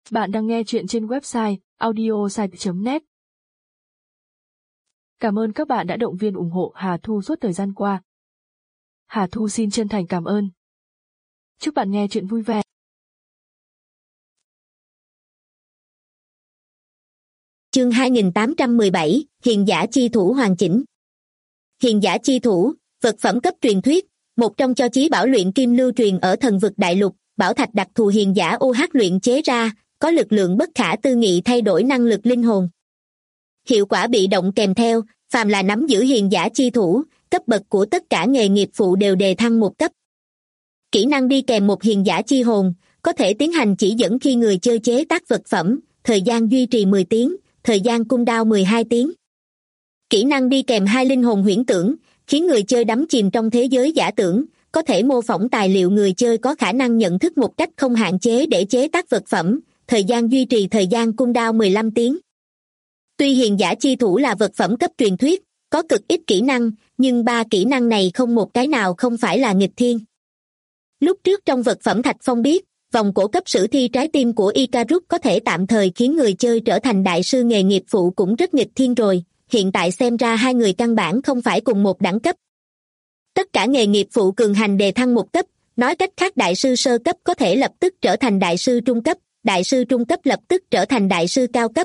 Bạn đang nghe chuyện trên website audiosite.net. Cảm ơn các bạn đã động viên ủng hộ Hà Thu suốt thời gian qua. Hà Thu xin chân thành cảm ơn. Chúc bạn nghe chuyện vui vẻ. Chương 2817, Hiền giả chi thủ hoàn chỉnh. Hiền giả chi thủ, vật phẩm cấp truyền thuyết, một trong cho chí bảo luyện kim lưu truyền ở Thần vực đại lục, bảo thạch đặc thù hiền giả OH luyện chế ra, có lực lượng bất khả tư nghị thay đổi năng lực linh hồn. Hiệu quả bị động kèm theo, phàm là nắm giữ hiền giả chi thủ, cấp bậc của tất cả nghề nghiệp phụ đều đề thăng một cấp. Kỹ năng đi kèm một hiền giả chi hồn, có thể tiến hành chỉ dẫn khi người chơi chế tác vật phẩm, thời gian duy trì 10 tiếng, thời gian cooldown 12 tiếng. Kỹ năng đi kèm hai linh hồn huyễn tưởng, khiến người chơi đắm chìm trong thế giới giả tưởng, có thể mô phỏng tài liệu người chơi có khả năng nhận thức một cách không hạn chế để chế tác vật phẩm, thời gian duy trì thời gian cooldown 15 tiếng. Tuy hiền giả chi thủ là vật phẩm cấp truyền thuyết, có cực ít kỹ năng, nhưng 3 kỹ năng này không một cái nào không phải là nghịch thiên. Lúc trước trong vật phẩm Thạch Phong biết, vòng cổ cấp sử thi trái tim của Icarus có thể tạm thời khiến người chơi trở thành đại sư nghề nghiệp phụ cũng rất nghịch thiên rồi, hiện tại xem ra hai người căn bản không phải cùng một đẳng cấp. Tất cả nghề nghiệp phụ cường hành đề thăng một cấp, nói cách khác đại sư sơ cấp có thể lập tức trở thành đại sư trung cấp, đại sư trung cấp lập tức trở thành đại sư cao cấp.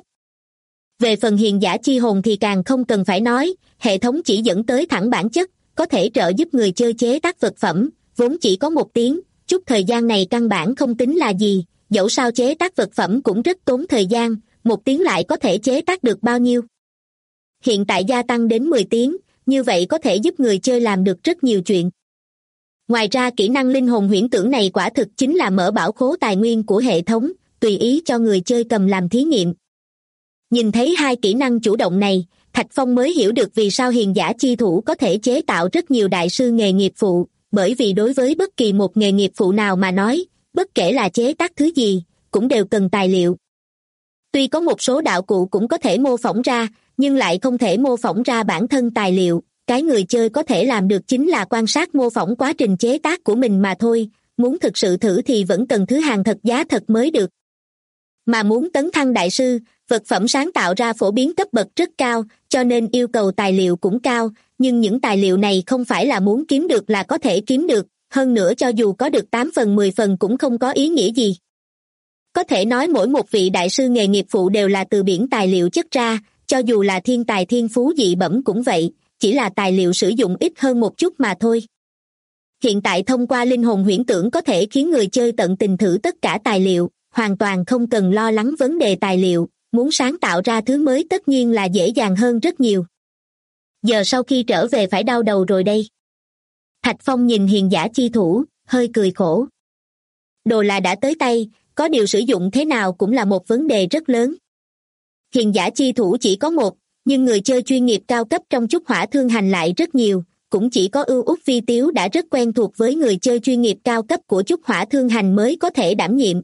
Về phần hiền giả chi hồn thì càng không cần phải nói, hệ thống chỉ dẫn tới thẳng bản chất, có thể trợ giúp người chơi chế tác vật phẩm, vốn chỉ có 1 tiếng, chút thời gian này căn bản không tính là gì, dẫu sao chế tác vật phẩm cũng rất tốn thời gian, 1 tiếng lại có thể chế tác được bao nhiêu. Hiện tại gia tăng đến 10 tiếng, như vậy có thể giúp người chơi làm được rất nhiều chuyện. Ngoài ra kỹ năng linh hồn huyễn tưởng này quả thực chính là mở bảo khố tài nguyên của hệ thống, tùy ý cho người chơi cầm làm thí nghiệm. Nhìn thấy hai kỹ năng chủ động này, Thạch Phong mới hiểu được vì sao hiền giả chi thủ có thể chế tạo rất nhiều đại sư nghề nghiệp phụ, bởi vì đối với bất kỳ một nghề nghiệp phụ nào mà nói, bất kể là chế tác thứ gì, cũng đều cần tài liệu. Tuy có một số đạo cụ cũng có thể mô phỏng ra, nhưng lại không thể mô phỏng ra bản thân tài liệu, cái người chơi có thể làm được chính là quan sát mô phỏng quá trình chế tác của mình mà thôi, muốn thực sự thử thì vẫn cần thứ hàng thật giá thật mới được. Mà muốn tấn thăng đại sư, vật phẩm sáng tạo ra phổ biến cấp bậc rất cao, cho nên yêu cầu tài liệu cũng cao, nhưng những tài liệu này không phải là muốn kiếm được là có thể kiếm được, hơn nữa cho dù có được 8 phần 10 phần cũng không có ý nghĩa gì. Có thể nói mỗi một vị đại sư nghề nghiệp phụ đều là từ biển tài liệu chất ra, cho dù là thiên tài thiên phú dị bẩm cũng vậy, chỉ là tài liệu sử dụng ít hơn một chút mà thôi. Hiện tại thông qua linh hồn huyễn tưởng có thể khiến người chơi tận tình thử tất cả tài liệu, hoàn toàn không cần lo lắng vấn đề tài liệu, muốn sáng tạo ra thứ mới tất nhiên là dễ dàng hơn rất nhiều. Giờ sau khi trở về phải đau đầu rồi đây. Thạch Phong nhìn hiền giả chi thủ, hơi cười khổ. Đồ là đã tới tay, có điều sử dụng thế nào cũng là một vấn đề rất lớn. Hiền giả chi thủ chỉ có một, nhưng người chơi chuyên nghiệp cao cấp trong Trúc Hỏa Thương Hành lại rất nhiều, cũng chỉ có Ưu Úc Vi Tiếu đã rất quen thuộc với người chơi chuyên nghiệp cao cấp của Trúc Hỏa Thương Hành mới có thể đảm nhiệm.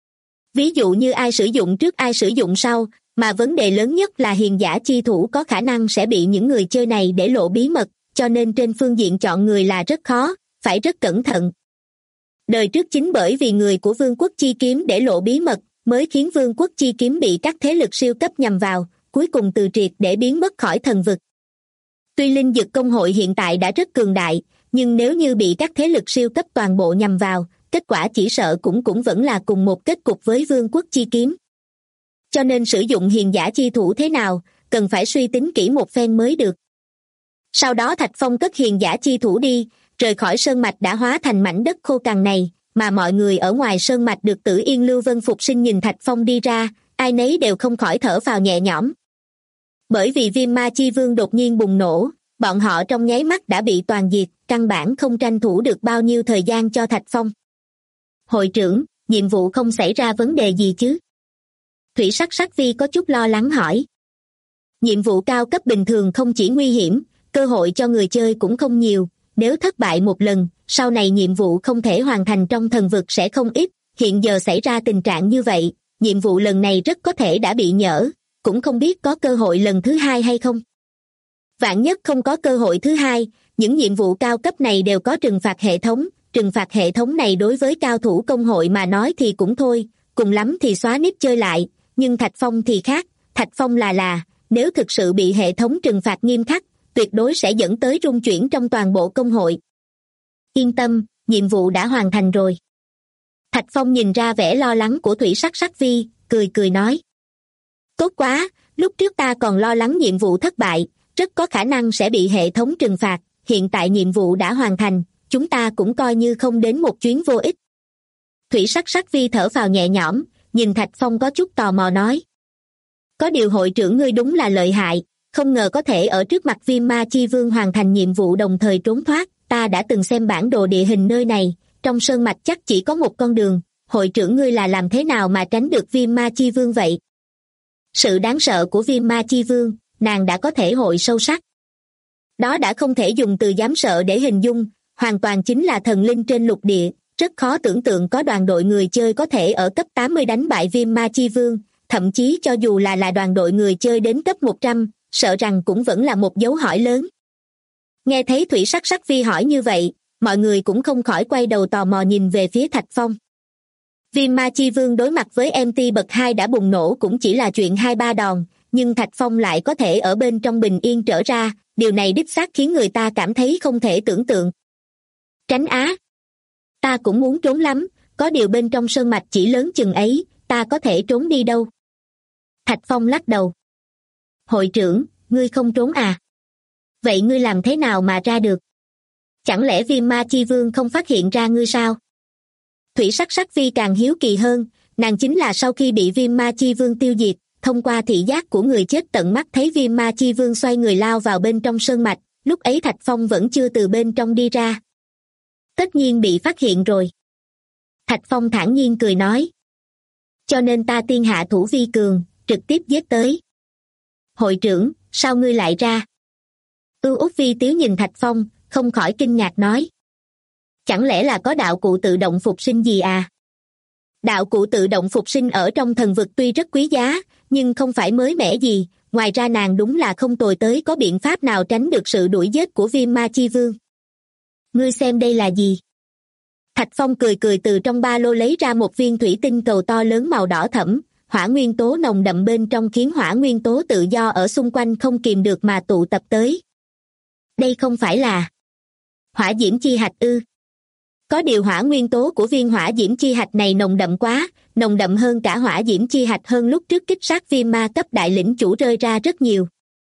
Ví dụ như ai sử dụng trước ai sử dụng sau, mà vấn đề lớn nhất là hiền giả chi thủ có khả năng sẽ bị những người chơi này để lộ bí mật, cho nên trên phương diện chọn người là rất khó, phải rất cẩn thận. Đời trước chính bởi vì người của Vương quốc Chi Kiếm để lộ bí mật, mới khiến Vương quốc Chi Kiếm bị các thế lực siêu cấp nhằm vào, cuối cùng từ triệt để biến mất khỏi thần vực. Tuy linh dực công hội hiện tại đã rất cường đại, nhưng nếu như bị các thế lực siêu cấp toàn bộ nhằm vào, kết quả chỉ sợ cũng vẫn là cùng một kết cục với Vương quốc Chi Kiếm. Cho nên sử dụng hiền giả chi thủ thế nào, cần phải suy tính kỹ một phen mới được. Sau đó Thạch Phong cất hiền giả chi thủ đi, rời khỏi sơn mạch đã hóa thành mảnh đất khô cằn này, mà mọi người ở ngoài sơn mạch được Tử Yên Lưu Vân Phục Sinh nhìn Thạch Phong đi ra, ai nấy đều không khỏi thở phào nhẹ nhõm. Bởi vì viêm ma chi vương đột nhiên bùng nổ, bọn họ trong nháy mắt đã bị toàn diệt, căn bản không tranh thủ được bao nhiêu thời gian cho Thạch Phong. Hội trưởng, nhiệm vụ không xảy ra vấn đề gì chứ? Thủy Sắc Sắc Vi có chút lo lắng hỏi. Nhiệm vụ cao cấp bình thường không chỉ nguy hiểm, cơ hội cho người chơi cũng không nhiều, nếu thất bại một lần, sau này nhiệm vụ không thể hoàn thành trong thần vực sẽ không ít, hiện giờ xảy ra tình trạng như vậy, nhiệm vụ lần này rất có thể đã bị nhỡ, cũng không biết có cơ hội lần thứ hai hay không. Vạn nhất không có cơ hội thứ hai, những nhiệm vụ cao cấp này đều có trừng phạt hệ thống này đối với cao thủ công hội mà nói thì cũng thôi, cùng lắm thì xóa nip chơi lại, nhưng Thạch Phong thì khác. Thạch Phong nếu thực sự bị hệ thống trừng phạt nghiêm khắc, tuyệt đối sẽ dẫn tới rung chuyển trong toàn bộ công hội. Yên tâm, nhiệm vụ đã hoàn thành rồi. Thạch Phong nhìn ra vẻ lo lắng của Thủy Sắc Sắc Vi, cười nói. Tốt quá, lúc trước ta còn lo lắng nhiệm vụ thất bại, rất có khả năng sẽ bị hệ thống trừng phạt, hiện tại nhiệm vụ đã hoàn thành, chúng ta cũng coi như không đến một chuyến vô ích. Thủy Sắc Sắc Vi thở phào nhẹ nhõm, nhìn Thạch Phong có chút tò mò nói. Có điều hội trưởng ngươi đúng là lợi hại, không ngờ có thể ở trước mặt Viêm Ma Chi Vương hoàn thành nhiệm vụ đồng thời trốn thoát. Ta đã từng xem bản đồ địa hình nơi này, trong sơn mạch chắc chỉ có một con đường, hội trưởng ngươi là làm thế nào mà tránh được Viêm Ma Chi Vương vậy? Sự đáng sợ của Viêm Ma Chi Vương, nàng đã có thể hội sâu sắc. Đó đã không thể dùng từ dám sợ để hình dung, hoàn toàn chính là thần linh trên lục địa, rất khó tưởng tượng có đoàn đội người chơi có thể ở cấp 80 đánh bại Viêm Ma Chi Vương, thậm chí cho dù là đoàn đội người chơi đến cấp 100, sợ rằng cũng vẫn là một dấu hỏi lớn. Nghe thấy Thủy Sắc Sắc Vi hỏi như vậy, mọi người cũng không khỏi quay đầu tò mò nhìn về phía Thạch Phong. Viêm Ma Chi Vương đối mặt với MT bậc 2 đã bùng nổ cũng chỉ là chuyện 2-3 đòn, nhưng Thạch Phong lại có thể ở bên trong bình yên trở ra, điều này đích xác khiến người ta cảm thấy không thể tưởng tượng. Tránh á! Ta cũng muốn trốn lắm, có điều bên trong sơn mạch chỉ lớn chừng ấy, ta có thể trốn đi đâu? Thạch Phong lắc đầu. Hội trưởng, ngươi không trốn à? Vậy ngươi làm thế nào mà ra được? Chẳng lẽ Viêm Ma Chi Vương không phát hiện ra ngươi sao? Thủy Sắc Sắc Vi càng hiếu kỳ hơn, nàng chính là sau khi bị Viêm Ma Chi Vương tiêu diệt, thông qua thị giác của người chết tận mắt thấy Viêm Ma Chi Vương xoay người lao vào bên trong sơn mạch, lúc ấy Thạch Phong vẫn chưa từ bên trong đi ra. Tất nhiên bị phát hiện rồi. Thạch Phong thản nhiên cười nói. Cho nên ta tiên hạ thủ vi cường, trực tiếp giết tới. Hội trưởng, sao ngươi lại ra? Út Vi Tiếu nhìn Thạch Phong, không khỏi kinh ngạc nói. Chẳng lẽ là có đạo cụ tự động phục sinh gì à? Đạo cụ tự động phục sinh ở trong thần vực tuy rất quý giá, nhưng không phải mới mẻ gì, ngoài ra nàng đúng là không tồi tới có biện pháp nào tránh được sự đuổi giết của Viêm Ma Chi Vương. Ngươi xem đây là gì? Thạch Phong cười từ trong ba lô lấy ra một viên thủy tinh cầu to lớn màu đỏ thẫm, hỏa nguyên tố nồng đậm bên trong khiến hỏa nguyên tố tự do ở xung quanh không kìm được mà tụ tập tới. Đây không phải là hỏa diễm chi hạch ư? Có điều hỏa nguyên tố của viên hỏa diễm chi hạch này nồng đậm quá, nồng đậm hơn cả hỏa diễm chi hạch hơn lúc trước kích sát Viêm Ma cấp đại lĩnh chủ rơi ra rất nhiều.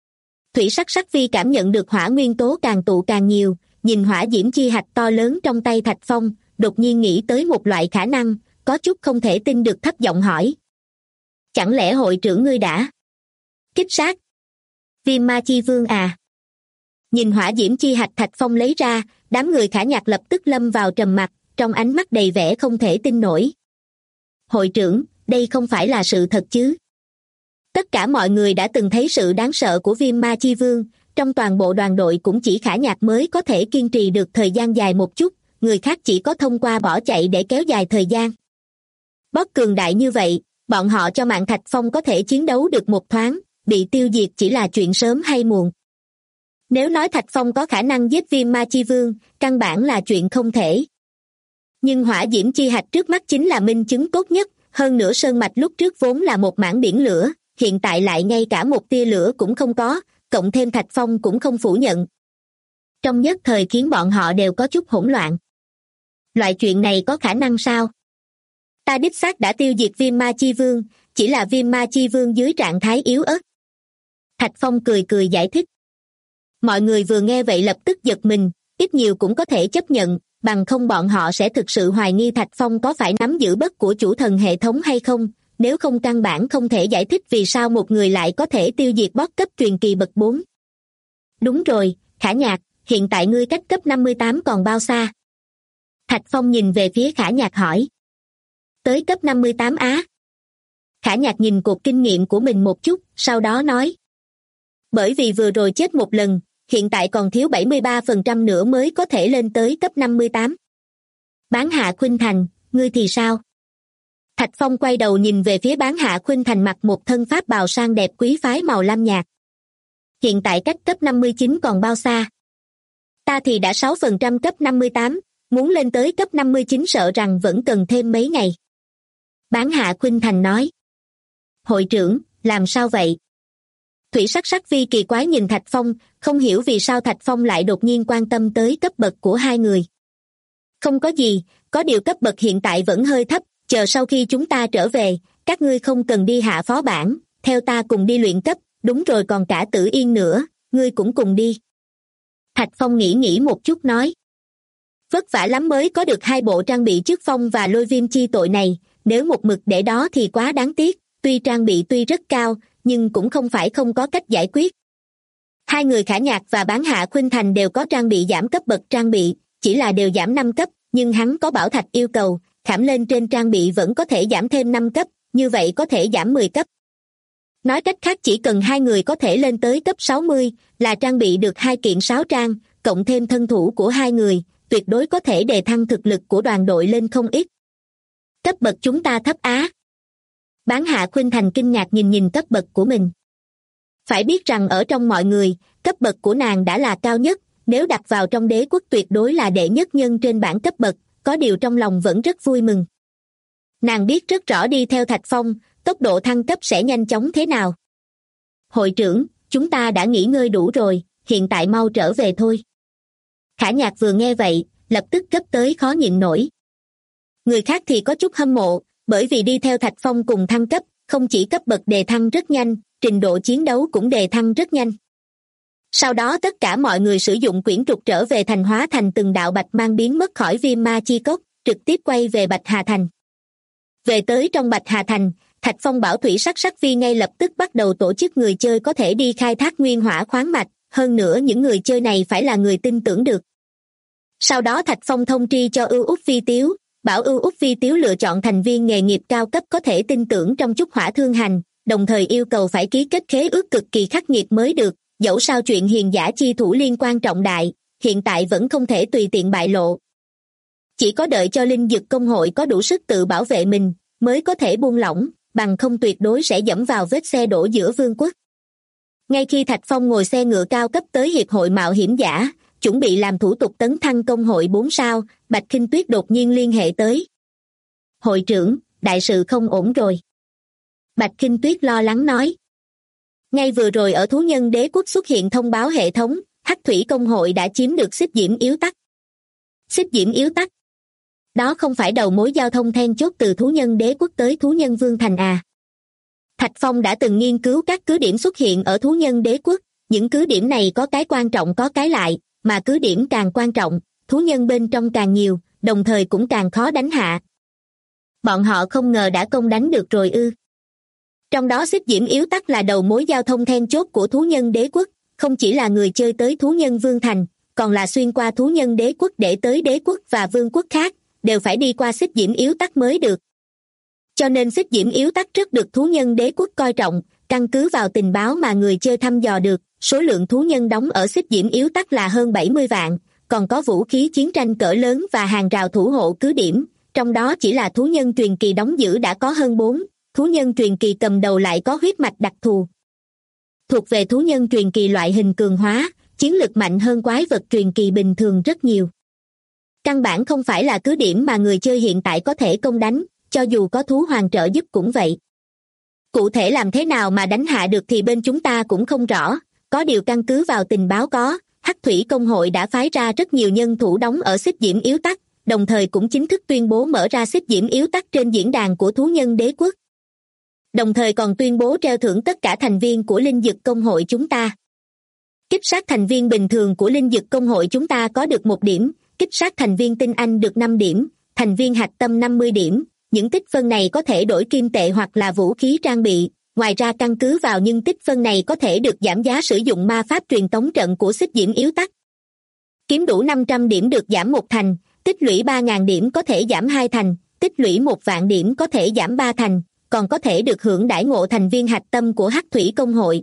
Thủy Sắc Sắc Vi cảm nhận được hỏa nguyên tố càng tụ càng nhiều, nhìn hỏa diễm chi hạch to lớn trong tay Thạch Phong, đột nhiên nghĩ tới một loại khả năng, có chút không thể tin được thấp giọng hỏi. Chẳng lẽ hội trưởng ngươi đã kích sát Viêm Ma Chi Vương à? Nhìn hỏa diễm chi hạch Thạch Phong lấy ra, đám người Khả Nhạc lập tức lâm vào trầm mặc, trong ánh mắt đầy vẻ không thể tin nổi. Hội trưởng, đây không phải là sự thật chứ? Tất cả mọi người đã từng thấy sự đáng sợ của Viêm Ma Chi Vương, trong toàn bộ đoàn đội cũng chỉ Khả Nhạc mới có thể kiên trì được thời gian dài một chút, người khác chỉ có thông qua bỏ chạy để kéo dài thời gian. Boss cường đại như vậy, bọn họ cho mạng Thạch Phong có thể chiến đấu được một thoáng, bị tiêu diệt chỉ là chuyện sớm hay muộn. Nếu nói Thạch Phong có khả năng giết Viêm Ma Chi Vương, căn bản là chuyện không thể. Nhưng hỏa diễm chi hạch trước mắt chính là minh chứng tốt nhất, hơn nữa sơn mạch lúc trước vốn là một mảng biển lửa, hiện tại lại ngay cả một tia lửa cũng không có, cộng thêm Thạch Phong cũng không phủ nhận. Trong nhất thời khiến bọn họ đều có chút hỗn loạn. Loại chuyện này có khả năng sao? Ta đích xác đã tiêu diệt Viêm Ma Chi Vương, chỉ là Viêm Ma Chi Vương dưới trạng thái yếu ớt. Thạch Phong cười giải thích. Mọi người vừa nghe vậy lập tức giật mình, ít nhiều cũng có thể chấp nhận, bằng không bọn họ sẽ thực sự hoài nghi Thạch Phong có phải nắm giữ bất của chủ thần hệ thống hay không, nếu không căn bản không thể giải thích vì sao một người lại có thể tiêu diệt boss cấp truyền kỳ bậc 4. Đúng rồi, Khả Nhạc, hiện tại ngươi cách cấp 58 còn bao xa? Thạch Phong nhìn về phía Khả Nhạc hỏi. Tới cấp 58 á? Khả Nhạc nhìn cột kinh nghiệm của mình một chút, sau đó nói. Bởi vì vừa rồi chết một lần, hiện tại còn thiếu 73% nữa mới có thể lên tới cấp 58. Bán Hạ Khuynh Thành, ngươi thì sao? Thạch Phong quay đầu nhìn về phía Bán Hạ Khuynh Thành mặc một thân pháp bào sang đẹp quý phái màu lam nhạt. Hiện tại cách cấp 59 còn bao xa? Ta thì đã 6% cấp 58, muốn lên tới cấp 59 sợ rằng vẫn cần thêm mấy ngày. Bán Hạ Khuynh Thành nói. Hội trưởng, làm sao vậy? Thủy Sắc Sắc Vi kỳ quái nhìn Thạch Phong, không hiểu vì sao Thạch Phong lại đột nhiên quan tâm tới cấp bậc của hai người. Không có gì, có điều cấp bậc hiện tại vẫn hơi thấp, chờ sau khi chúng ta trở về, các ngươi không cần đi hạ phó bản, theo ta cùng đi luyện cấp, đúng rồi còn cả Tử Yên nữa, ngươi cũng cùng đi. Thạch Phong nghĩ một chút nói. Vất vả lắm mới có được 2 bộ trang bị Chức Phong và Lôi Viêm chi tội này, nếu một mực để đó thì quá đáng tiếc, tuy trang bị tuy rất cao, nhưng cũng không phải không có cách giải quyết. Hai người Khả Nhạc và Bán Hạ Khuynh Thành đều có trang bị giảm cấp bậc trang bị, chỉ là đều giảm 5 cấp, nhưng hắn có bảo thạch yêu cầu, khảm lên trên trang bị vẫn có thể giảm thêm 5 cấp, như vậy có thể giảm 10 cấp. Nói cách khác chỉ cần hai người có thể lên tới cấp 60, là trang bị được 2 kiện 6 trang, cộng thêm thân thủ của hai người, tuyệt đối có thể đề thăng thực lực của đoàn đội lên không ít. Cấp bậc chúng ta thấp á. Bán Hạ Khuynh Thành kinh ngạc nhìn cấp bậc của mình. Phải biết rằng ở trong mọi người, cấp bậc của nàng đã là cao nhất, nếu đặt vào trong đế quốc tuyệt đối là đệ nhất nhân trên bảng cấp bậc, có điều trong lòng vẫn rất vui mừng. Nàng biết rất rõ đi theo Thạch Phong, tốc độ thăng cấp sẽ nhanh chóng thế nào. Hội trưởng, chúng ta đã nghỉ ngơi đủ rồi, hiện tại mau trở về thôi. Khả Nhạc vừa nghe vậy, lập tức gấp tới khó nhịn nổi. Người khác thì có chút hâm mộ, bởi vì đi theo Thạch Phong cùng thăng cấp, không chỉ cấp bậc đề thăng rất nhanh, trình độ chiến đấu cũng đề thăng rất nhanh. Sau đó tất cả mọi người sử dụng quyển trục trở về thành hóa thành từng đạo bạch mang biến mất khỏi Viêm Ma Chi Cốc, trực tiếp quay về Bạch Hà Thành. Về tới trong Bạch Hà Thành, Thạch Phong bảo Thủy Sắc Sắc Vi ngay lập tức bắt đầu tổ chức người chơi có thể đi khai thác nguyên hỏa khoáng mạch, hơn nữa những người chơi này phải là người tin tưởng được. Sau đó Thạch Phong thông tri cho Ưu Úc Phi Tiếu, bảo Ưu Úc Phi Tiếu lựa chọn thành viên nghề nghiệp cao cấp có thể tin tưởng trong Trúc Hỏa Thương Hành, đồng thời yêu cầu phải ký kết khế ước cực kỳ khắc nghiệt mới được, dẫu sao chuyện hiền giả chi thủ liên quan trọng đại, hiện tại vẫn không thể tùy tiện bại lộ. Chỉ có đợi cho Linh Dực Công hội có đủ sức tự bảo vệ mình, mới có thể buông lỏng, bằng không tuyệt đối sẽ dẫm vào vết xe đổ giữa vương quốc. Ngay khi Thạch Phong ngồi xe ngựa cao cấp tới Hiệp hội Mạo hiểm giả, chuẩn bị làm thủ tục tấn thăng công hội 4 sao, Bạch Khinh Tuyết đột nhiên liên hệ tới. Hội trưởng, đại sự không ổn rồi. Bạch Khinh Tuyết lo lắng nói. Ngay vừa rồi ở Thú Nhân Đế Quốc xuất hiện thông báo hệ thống, Hắc Thủy Công hội đã chiếm được Xích Diễm Yếu Tắc. Xích Diễm Yếu Tắc? Đó không phải đầu mối giao thông then chốt từ Thú Nhân Đế Quốc tới Thú Nhân Vương Thành à? Thạch Phong đã từng nghiên cứu các cứ điểm xuất hiện ở Thú Nhân Đế Quốc, những cứ điểm này có cái quan trọng có cái lại, mà cứ điểm càng quan trọng, thú nhân bên trong càng nhiều, đồng thời cũng càng khó đánh hạ. Bọn họ không ngờ đã công đánh được rồi ư? Trong đó Xích Diễm Yếu Tắc là đầu mối giao thông then chốt của Thú Nhân Đế Quốc, không chỉ là người chơi tới Thú Nhân Vương Thành, còn là xuyên qua Thú Nhân Đế Quốc để tới đế quốc và vương quốc khác, đều phải đi qua Xích Diễm Yếu Tắc mới được. Cho nên Xích Diễm Yếu Tắc rất được Thú Nhân Đế Quốc coi trọng, căn cứ vào tình báo mà người chơi thăm dò được, số lượng thú nhân đóng ở Xích Diễm Yếu Tắc là hơn 70 vạn, còn có vũ khí chiến tranh cỡ lớn và hàng rào thủ hộ cứ điểm, trong đó chỉ là thú nhân truyền kỳ đóng giữ đã có hơn 4, thú nhân truyền kỳ cầm đầu lại có huyết mạch đặc thù. Thuộc về thú nhân truyền kỳ loại hình cường hóa, chiến lực mạnh hơn quái vật truyền kỳ bình thường rất nhiều. Căn bản không phải là cứ điểm mà người chơi hiện tại có thể công đánh, cho dù có thú hoàng trợ giúp cũng vậy. Cụ thể làm thế nào mà đánh hạ được thì bên chúng ta cũng không rõ, có điều căn cứ vào tình báo có, Hắc Thủy Công hội đã phái ra rất nhiều nhân thủ đóng ở Xích Diễm Yếu Tắc, đồng thời cũng chính thức tuyên bố mở ra Xích Diễm Yếu Tắc trên diễn đàn của Thú Nhân Đế Quốc. Đồng thời còn tuyên bố treo thưởng tất cả thành viên của Linh Dực Công hội chúng ta. Kích sát thành viên bình thường của Linh Dực Công hội chúng ta có được 1 điểm, kích sát thành viên tinh anh được 5 điểm, thành viên hạch tâm 50 điểm, những tích phân này có thể đổi kim tệ hoặc là vũ khí trang bị. Ngoài ra căn cứ vào những tích phân này có thể được giảm giá sử dụng ma pháp truyền tống trận của Xích Diễm Yếu Tắc. Kiếm đủ 500 điểm được giảm 1 thành, tích lũy 3.000 điểm có thể giảm 2 thành, tích lũy 1 vạn điểm có thể giảm 3 thành, còn có thể được hưởng đãi ngộ thành viên hạch tâm của Hắc Thủy Công hội.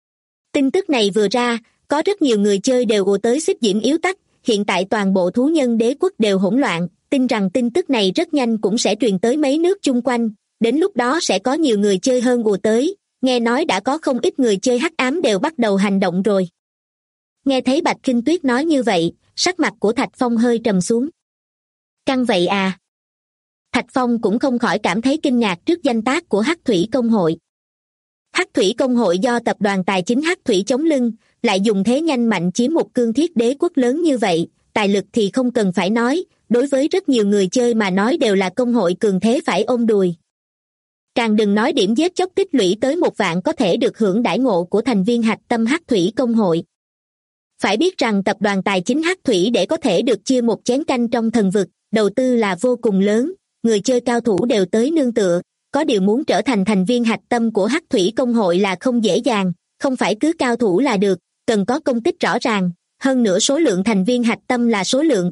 Tin tức này vừa ra, có rất nhiều người chơi đều ùa tới Xích Diễm Yếu Tắc, hiện tại toàn bộ Thú Nhân Đế Quốc đều hỗn loạn, tin rằng tin tức này rất nhanh cũng sẽ truyền tới mấy nước chung quanh. Đến lúc đó sẽ có nhiều người chơi hơn ùa tới, nghe nói đã có không ít người chơi hắc ám đều bắt đầu hành động rồi. Nghe thấy Bạch Khinh Tuyết nói như vậy, sắc mặt của Thạch Phong hơi trầm xuống. Căng vậy à? Thạch Phong cũng không khỏi cảm thấy kinh ngạc trước danh tác của Hắc Thủy Công hội. Hắc Thủy Công hội do tập đoàn tài chính Hắc Thủy chống lưng, lại dùng thế nhanh mạnh chiếm một cương thiết đế quốc lớn như vậy, tài lực thì không cần phải nói, đối với rất nhiều người chơi mà nói đều là công hội cường thế phải ôm đùi. Càng đừng nói điểm giết chóc tích lũy tới 1 vạn có thể được hưởng đãi ngộ của thành viên hạch tâm Hắc Thủy Công hội. Phải biết rằng tập đoàn tài chính Hắc Thủy để có thể được chia một chén canh trong thần vực, đầu tư là vô cùng lớn, người chơi cao thủ đều tới nương tựa, có điều muốn trở thành thành viên hạch tâm của Hắc Thủy Công hội là không dễ dàng, không phải cứ cao thủ là được, cần có công tích rõ ràng, hơn nữa số lượng thành viên hạch tâm là số lượng.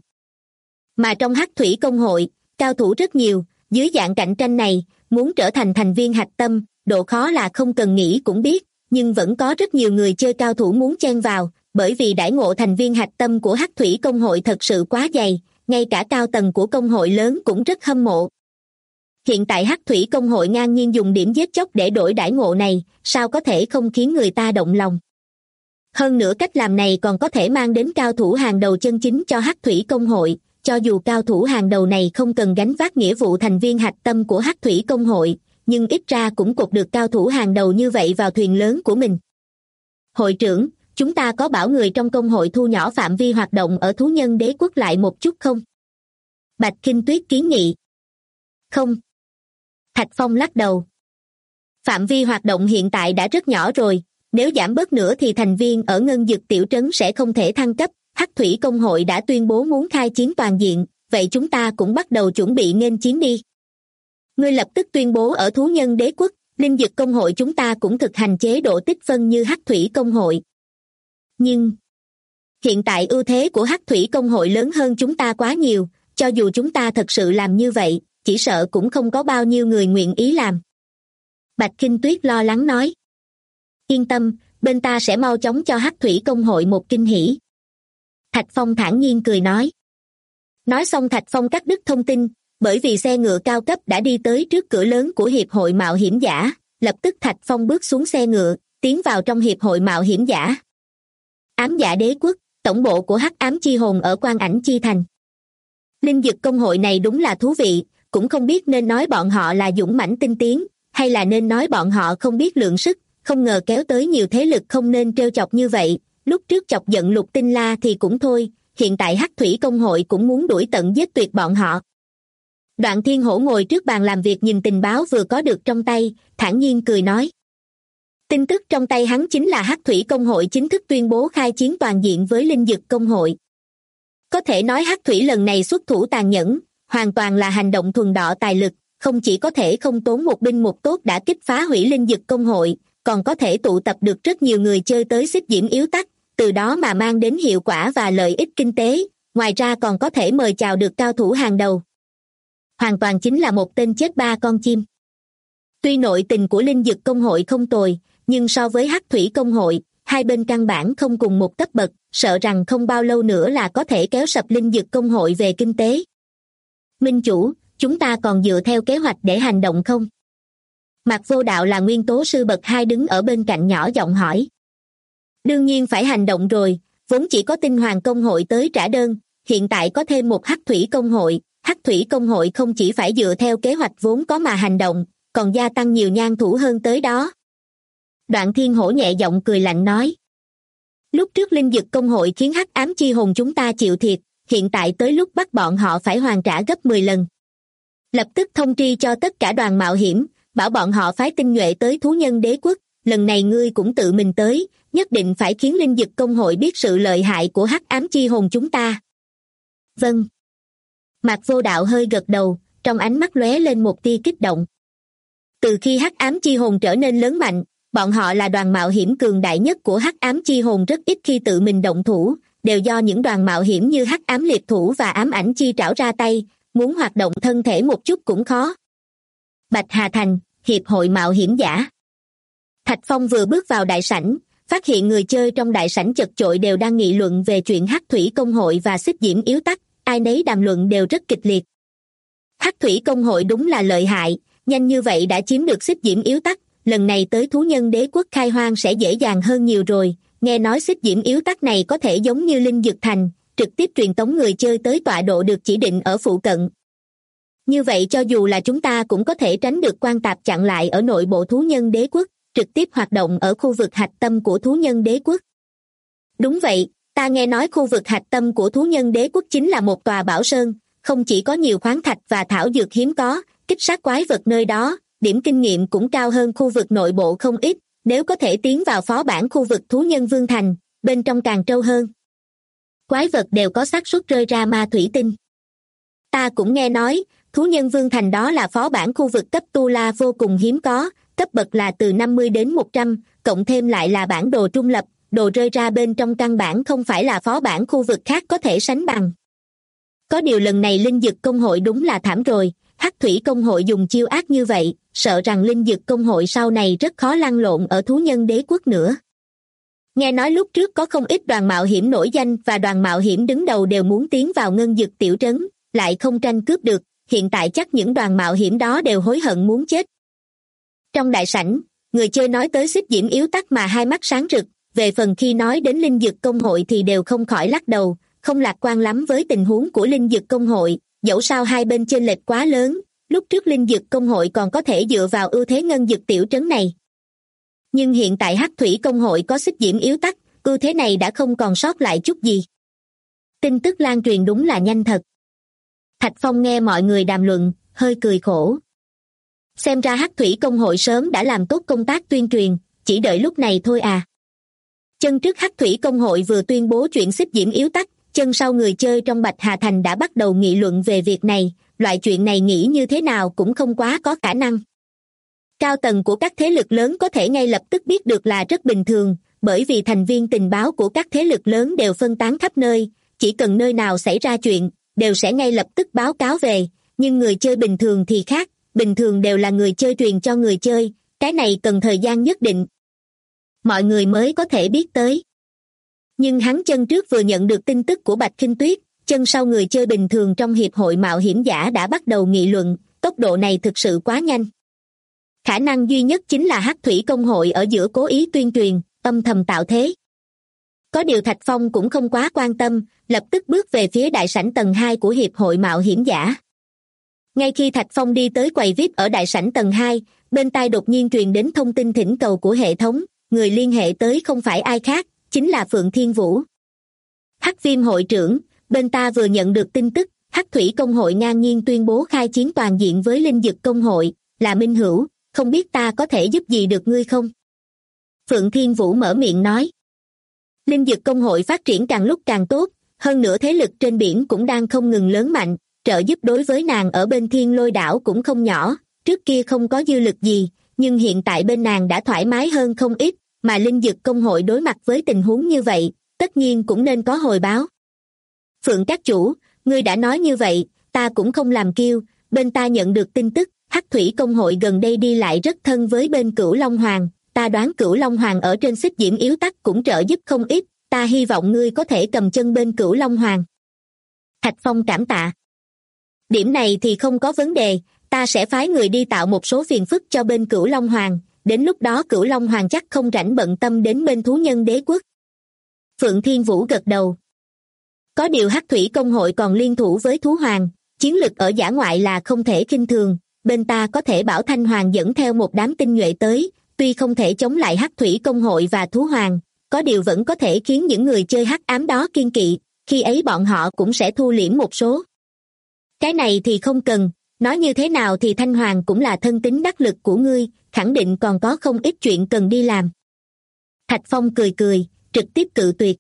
Mà trong Hắc Thủy Công hội, cao thủ rất nhiều, dưới dạng cạnh tranh này, muốn trở thành thành viên hạch tâm, độ khó là không cần nghĩ cũng biết, nhưng vẫn có rất nhiều người chơi cao thủ muốn chen vào, bởi vì đãi ngộ thành viên hạch tâm của Hắc Thủy Công hội thật sự quá dày, ngay cả cao tầng của công hội lớn cũng rất hâm mộ. Hiện tại Hắc Thủy Công hội ngang nhiên dùng điểm giết chóc để đổi đãi ngộ này, sao có thể không khiến người ta động lòng. Hơn nữa cách làm này còn có thể mang đến cao thủ hàng đầu chân chính cho Hắc Thủy Công hội, cho dù cao thủ hàng đầu này không cần gánh vác nghĩa vụ thành viên hạch tâm của Hắc Thủy Công hội, nhưng ít ra cũng cột được cao thủ hàng đầu như vậy vào thuyền lớn của mình. Hội trưởng, chúng ta có bảo người trong công hội thu nhỏ phạm vi hoạt động ở thú nhân đế quốc lại một chút không? Bạch Kinh Tuyết kiến nghị. Không. Thạch Phong lắc đầu. Phạm vi hoạt động hiện tại đã rất nhỏ rồi, nếu giảm bớt nữa thì thành viên ở Ngân Dực tiểu trấn sẽ không thể thăng cấp. Hắc Thủy Công hội đã tuyên bố muốn khai chiến toàn diện, vậy chúng ta cũng bắt đầu chuẩn bị nghênh chiến đi. Ngươi lập tức tuyên bố ở thú nhân đế quốc, Linh Dực Công hội chúng ta cũng thực hành chế độ tích phân như Hắc Thủy Công hội. Nhưng hiện tại ưu thế của Hắc Thủy Công hội lớn hơn chúng ta quá nhiều, cho dù chúng ta thật sự làm như vậy, chỉ sợ cũng không có bao nhiêu người nguyện ý làm. Bạch Kinh Tuyết lo lắng nói. Yên tâm, bên ta sẽ mau chóng cho Hắc Thủy Công hội một kinh hỉ. Thạch Phong thản nhiên cười nói. Nói xong Thạch Phong cắt đứt thông tin, bởi vì xe ngựa cao cấp đã đi tới trước cửa lớn của Hiệp hội Mạo hiểm giả, lập tức Thạch Phong bước xuống xe ngựa, tiến vào trong Hiệp hội Mạo hiểm giả. Ám Giả Đế Quốc, tổng bộ của Hắc Ám Chi Hồn ở Quan Ảnh Chi Thành. Linh Dực Công hội này đúng là thú vị, cũng không biết nên nói bọn họ là dũng mãnh tinh tiến, hay là nên nói bọn họ không biết lượng sức, không ngờ kéo tới nhiều thế lực không nên trêu chọc như vậy. Lúc trước chọc giận Lục Tinh La thì cũng thôi, hiện tại Hắc Thủy Công hội cũng muốn đuổi tận giết tuyệt bọn họ. Đoạn Thiên Hổ ngồi trước bàn làm việc nhìn tình báo vừa có được trong tay, thản nhiên cười nói. Tin tức trong tay hắn chính là Hắc Thủy Công hội chính thức tuyên bố khai chiến toàn diện với Linh Dực Công hội. Có thể nói Hắc Thủy lần này xuất thủ tàn nhẫn, hoàn toàn là hành động thuần đọ tài lực, không chỉ có thể không tốn một binh một tốt đã kích phá hủy Linh Dực Công hội, còn có thể tụ tập được rất nhiều người chơi tới xích diễm yếu tắc, từ đó mà mang đến hiệu quả và lợi ích kinh tế, ngoài ra còn có thể mời chào được cao thủ hàng đầu. Hoàn toàn chính là một tên chết ba con chim. Tuy nội tình của Linh Dực Công hội không tồi, nhưng so với Hắc Thủy Công hội, hai bên căn bản không cùng một cấp bậc, sợ rằng không bao lâu nữa là có thể kéo sập Linh Dực Công hội về kinh tế. Minh chủ, chúng ta còn dựa theo kế hoạch để hành động không? Mạc Vô Đạo là nguyên tố sư bậc 2 đứng ở bên cạnh nhỏ giọng hỏi. Đương nhiên phải hành động rồi, vốn chỉ có Tinh Hoàng Công hội tới trả đơn, hiện tại có thêm một Hắc Thủy Công hội. Hắc Thủy Công hội không chỉ phải dựa theo kế hoạch vốn có mà hành động, còn gia tăng nhiều nhang thủ hơn tới đó. Đoạn Thiên Hổ nhẹ giọng cười lạnh nói. Lúc trước Linh Dực Công hội khiến Hắc Ám Chi Hồn chúng ta chịu thiệt, hiện tại tới lúc bắt bọn họ phải hoàn trả gấp 10 lần. Lập tức thông tri cho tất cả đoàn mạo hiểm, bảo bọn họ phái tinh nhuệ tới thú nhân đế quốc, lần này ngươi cũng tự mình tới, nhất định phải khiến Linh Dực Công hội biết sự lợi hại của Hắc Ám Chi Hồn chúng ta. Vâng. Mạc Vô Đạo hơi gật đầu, trong ánh mắt lóe lên một tia kích động. Từ khi Hắc Ám Chi Hồn trở nên lớn mạnh, bọn họ là đoàn mạo hiểm cường đại nhất của Hắc Ám Chi Hồn, rất ít khi tự mình động thủ, đều do những đoàn mạo hiểm như Hắc Ám Liệt Thủ và Ám Ảnh Chi Trảo ra tay, muốn hoạt động thân thể một chút cũng khó. Bạch Hà Thành, Hiệp hội Mạo hiểm giả. Thạch Phong vừa bước vào đại sảnh, phát hiện người chơi trong đại sảnh chật chội đều đang nghị luận về chuyện Hắc Thủy Công hội và xích diễm yếu tắc, ai nấy đàm luận đều rất kịch liệt. Hắc Thủy Công hội đúng là lợi hại, nhanh như vậy đã chiếm được xích diễm yếu tắc, lần này tới thú nhân đế quốc khai hoang sẽ dễ dàng hơn nhiều rồi, nghe nói xích diễm yếu tắc này có thể giống như Linh Dực Thành, trực tiếp truyền tống người chơi tới tọa độ được chỉ định ở phụ cận. Như vậy cho dù là chúng ta cũng có thể tránh được quan tạp chặn lại ở nội bộ thú nhân đế quốc, trực tiếp hoạt động ở khu vực hạch tâm của thú nhân đế quốc. Đúng vậy, ta nghe nói khu vực hạch tâm của thú nhân đế quốc chính là một tòa bảo sơn, không chỉ có nhiều khoáng thạch và thảo dược hiếm có, kích sát quái vật nơi đó, điểm kinh nghiệm cũng cao hơn khu vực nội bộ không ít, nếu có thể tiến vào phó bản khu vực thú nhân vương thành, bên trong càng trâu hơn. Quái vật đều có xác suất rơi ra ma thủy tinh. Ta cũng nghe nói, thú nhân vương thành đó là phó bản khu vực cấp tu la vô cùng hiếm có, cấp bậc là từ 50 đến 100, cộng thêm lại là bản đồ trung lập, đồ rơi ra bên trong căn bản không phải là phó bản khu vực khác có thể sánh bằng. Có điều lần này linh dực công hội đúng là thảm rồi, hắc thủy công hội dùng chiêu ác như vậy, sợ rằng linh dực công hội sau này rất khó lăn lộn ở thú nhân đế quốc nữa. Nghe nói lúc trước có không ít đoàn mạo hiểm nổi danh và đoàn mạo hiểm đứng đầu đều muốn tiến vào ngân dực tiểu trấn, lại không tranh cướp được, hiện tại chắc những đoàn mạo hiểm đó đều hối hận muốn chết. Trong đại sảnh, người chơi nói tới xích diễm yếu tắc mà hai mắt sáng rực, về phần khi nói đến linh dực công hội thì đều không khỏi lắc đầu, không lạc quan lắm với tình huống của linh dực công hội, dẫu sao hai bên chênh lệch quá lớn, lúc trước linh dực công hội còn có thể dựa vào ưu thế ngân dực tiểu trấn này. Nhưng hiện tại hắc thủy công hội có xích diễm yếu tắc, ưu thế này đã không còn sót lại chút gì. Tin tức lan truyền đúng là nhanh thật. Thạch Phong nghe mọi người đàm luận, hơi cười khổ. Xem ra hắc thủy công hội sớm đã làm tốt công tác tuyên truyền, chỉ đợi lúc này thôi à. Chân trước hắc thủy công hội vừa tuyên bố chuyện xích diễm yếu tắc, chân sau người chơi trong Bạch Hà Thành đã bắt đầu nghị luận về việc này, loại chuyện này nghĩ như thế nào cũng không quá có khả năng. Cao tầng của các thế lực lớn có thể ngay lập tức biết được là rất bình thường, bởi vì thành viên tình báo của các thế lực lớn đều phân tán khắp nơi, chỉ cần nơi nào xảy ra chuyện, đều sẽ ngay lập tức báo cáo về, nhưng người chơi bình thường thì khác, bình thường đều là người chơi truyền cho người chơi, cái này cần thời gian nhất định. Mọi người mới có thể biết tới. Nhưng hắn chân trước vừa nhận được tin tức của Bạch Khinh Tuyết, chân sau người chơi bình thường trong hiệp hội mạo hiểm giả đã bắt đầu nghị luận, tốc độ này thực sự quá nhanh. Khả năng duy nhất chính là hắc thủy công hội ở giữa cố ý tuyên truyền, âm thầm tạo thế. Có điều Thạch Phong cũng không quá quan tâm, lập tức bước về phía đại sảnh tầng 2 của hiệp hội mạo hiểm giả. Ngay khi Thạch Phong đi tới quầy VIP ở đại sảnh tầng 2, bên tai đột nhiên truyền đến thông tin thỉnh cầu của hệ thống, người liên hệ tới không phải ai khác, chính là Phượng Thiên Vũ. Hắc Viêm hội trưởng, bên ta vừa nhận được tin tức, hắc thủy công hội ngang nhiên tuyên bố khai chiến toàn diện với linh dực công hội, là minh hữu, không biết ta có thể giúp gì được ngươi không? Phượng Thiên Vũ mở miệng nói. Linh dực công hội phát triển càng lúc càng tốt, hơn nữa thế lực trên biển cũng đang không ngừng lớn mạnh, trợ giúp đối với nàng ở bên Thiên Lôi đảo cũng không nhỏ, trước kia không có dư lực gì, nhưng hiện tại bên nàng đã thoải mái hơn không ít, mà linh dực công hội đối mặt với tình huống như vậy, tất nhiên cũng nên có hồi báo. Phượng các chủ, ngươi đã nói như vậy, ta cũng không làm kiêu, bên ta nhận được tin tức, hắc thủy công hội gần đây đi lại rất thân với bên Cửu Long Hoàng, ta đoán Cửu Long Hoàng ở trên xích diễm yếu tắc cũng trợ giúp không ít, ta hy vọng ngươi có thể cầm chân bên Cửu Long Hoàng. Thạch Phong cảm tạ. Điểm này thì không có vấn đề, ta sẽ phái người đi tạo một số phiền phức cho bên Cửu Long Hoàng, đến lúc đó Cửu Long Hoàng chắc không rảnh bận tâm đến bên thú nhân đế quốc. Phượng Thiên Vũ gật đầu. Có điều hắc thủy công hội còn liên thủ với thú hoàng, chiến lực ở dã ngoại là không thể khinh thường, bên ta có thể bảo Thanh Hoàng dẫn theo một đám tinh nhuệ tới, tuy không thể chống lại hắc thủy công hội và thú hoàng, có điều vẫn có thể khiến những người chơi hắc ám đó kiên kỵ, khi ấy bọn họ cũng sẽ thu liễm một số. Cái này thì không cần, nói như thế nào thì Thanh Hoàng cũng là thân tín đắc lực của ngươi, khẳng định còn có không ít chuyện cần đi làm. Thạch Phong cười cười, trực tiếp cự tuyệt.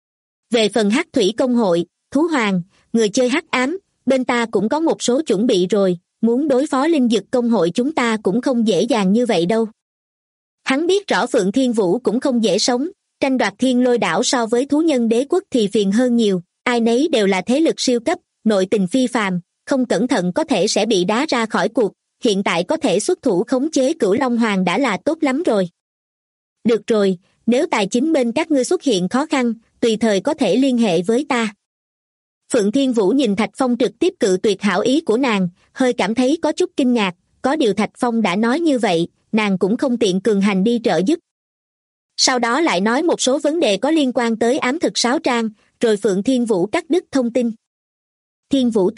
Về phần hắc thủy công hội, thú hoàng, người chơi hắc ám, bên ta cũng có một số chuẩn bị rồi, muốn đối phó linh dực công hội chúng ta cũng không dễ dàng như vậy đâu. Hắn biết rõ Phượng Thiên Vũ cũng không dễ sống, tranh đoạt Thiên Lôi đảo so với thú nhân đế quốc thì phiền hơn nhiều, ai nấy đều là thế lực siêu cấp, nội tình phi phàm, không cẩn thận có thể sẽ bị đá ra khỏi cuộc, hiện tại có thể xuất thủ khống chế Cửu Long Hoàng đã là tốt lắm rồi. Được rồi, nếu tài chính bên các ngươi xuất hiện khó khăn, tùy thời có thể liên hệ với ta. Phượng Thiên Vũ nhìn Thạch Phong trực tiếp cự tuyệt hảo ý của nàng, hơi cảm thấy có chút kinh ngạc, có điều Thạch Phong đã nói như vậy, nàng cũng không tiện cường hành đi trợ giúp. Sau đó lại nói một số vấn đề có liên quan tới ám thực 6 trang, rồi Phượng Thiên Vũ cắt đứt thông tin. Thiên Vũ tỷ,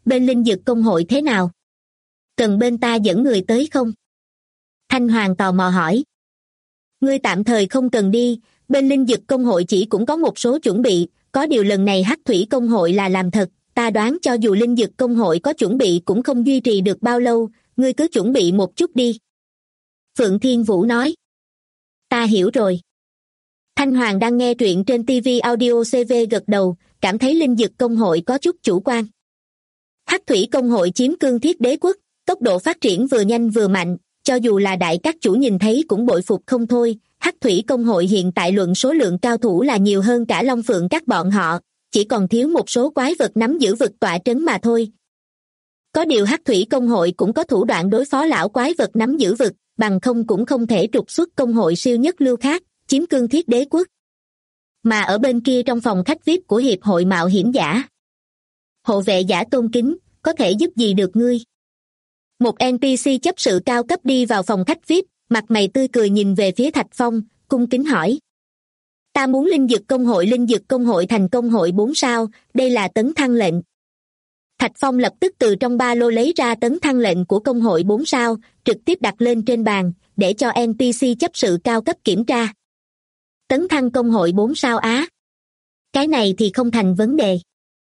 bên linh dược công hội thế nào? Cần bên ta dẫn người tới không? Thanh Hoàng tò mò hỏi. Ngươi tạm thời không cần đi, bên linh dược công hội chỉ cũng có một số chuẩn bị, có điều lần này hắc thủy công hội là làm thật, ta đoán cho dù linh dược công hội có chuẩn bị cũng không duy trì được bao lâu, ngươi cứ chuẩn bị một chút đi. Phượng Thiên Vũ nói. Ta hiểu rồi. Thanh Hoàng đang nghe truyện trên TV Audio CV gật đầu, cảm thấy linh dược công hội có chút chủ quan. Hắc thủy công hội chiếm cương thiết đế quốc, tốc độ phát triển vừa nhanh vừa mạnh, cho dù là đại các chủ nhìn thấy cũng bội phục không thôi. Hắc thủy công hội hiện tại luận số lượng cao thủ là nhiều hơn cả Long Phượng các bọn họ, chỉ còn thiếu một số quái vật nắm giữ vực tọa trấn mà thôi. Có điều hắc thủy công hội cũng có thủ đoạn đối phó lão quái vật nắm giữ vực, bằng không cũng không thể trục xuất công hội siêu nhất lưu khác, chiếm cương thiết đế quốc. Mà ở bên kia trong phòng khách VIP của Hiệp hội Mạo hiểm giả, hộ vệ giả tôn kính, có thể giúp gì được ngươi? Một NPC chấp sự cao cấp đi vào phòng khách VIP, mặt mày tươi cười nhìn về phía Thạch Phong, cung kính hỏi. Ta muốn linh dược công hội thành công hội 4 sao, đây là tấn thăng lệnh. Thạch Phong lập tức từ trong ba lô lấy ra tấn thăng lệnh của công hội 4 sao, trực tiếp đặt lên trên bàn, để cho NPC chấp sự cao cấp kiểm tra. Tấn thăng công hội 4 sao á? Cái này thì không thành vấn đề.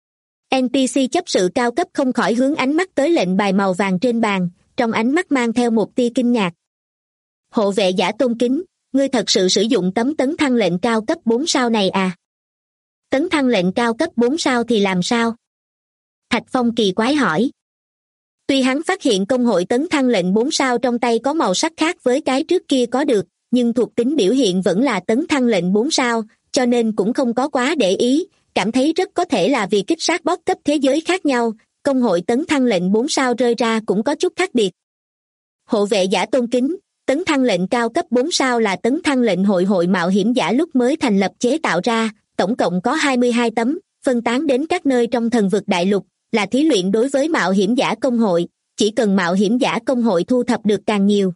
NPC chấp sự cao cấp không khỏi hướng ánh mắt tới lệnh bài màu vàng trên bàn, trong ánh mắt mang theo một tia kinh ngạc. Hộ vệ giả tôn kính, ngươi thật sự sử dụng tấm tấn thăng lệnh cao cấp 4 sao này à? Tấn thăng lệnh cao cấp 4 sao thì làm sao? Thạch Phong kỳ quái hỏi. Tuy hắn phát hiện công hội tấn thăng lệnh 4 sao trong tay có màu sắc khác với cái trước kia có được, nhưng thuộc tính biểu hiện vẫn là tấn thăng lệnh 4 sao, cho nên cũng không có quá để ý, cảm thấy rất có thể là vì kích sát boss cấp thế giới khác nhau, công hội tấn thăng lệnh 4 sao rơi ra cũng có chút khác biệt. Hộ vệ giả tôn kính, tấn thăng lệnh cao cấp 4 sao là tấn thăng lệnh hội mạo hiểm giả lúc mới thành lập chế tạo ra, tổng cộng có 22 tấm, phân tán đến các nơi trong thần vực đại lục, là thí luyện đối với mạo hiểm giả công hội, chỉ cần mạo hiểm giả công hội thu thập được càng nhiều.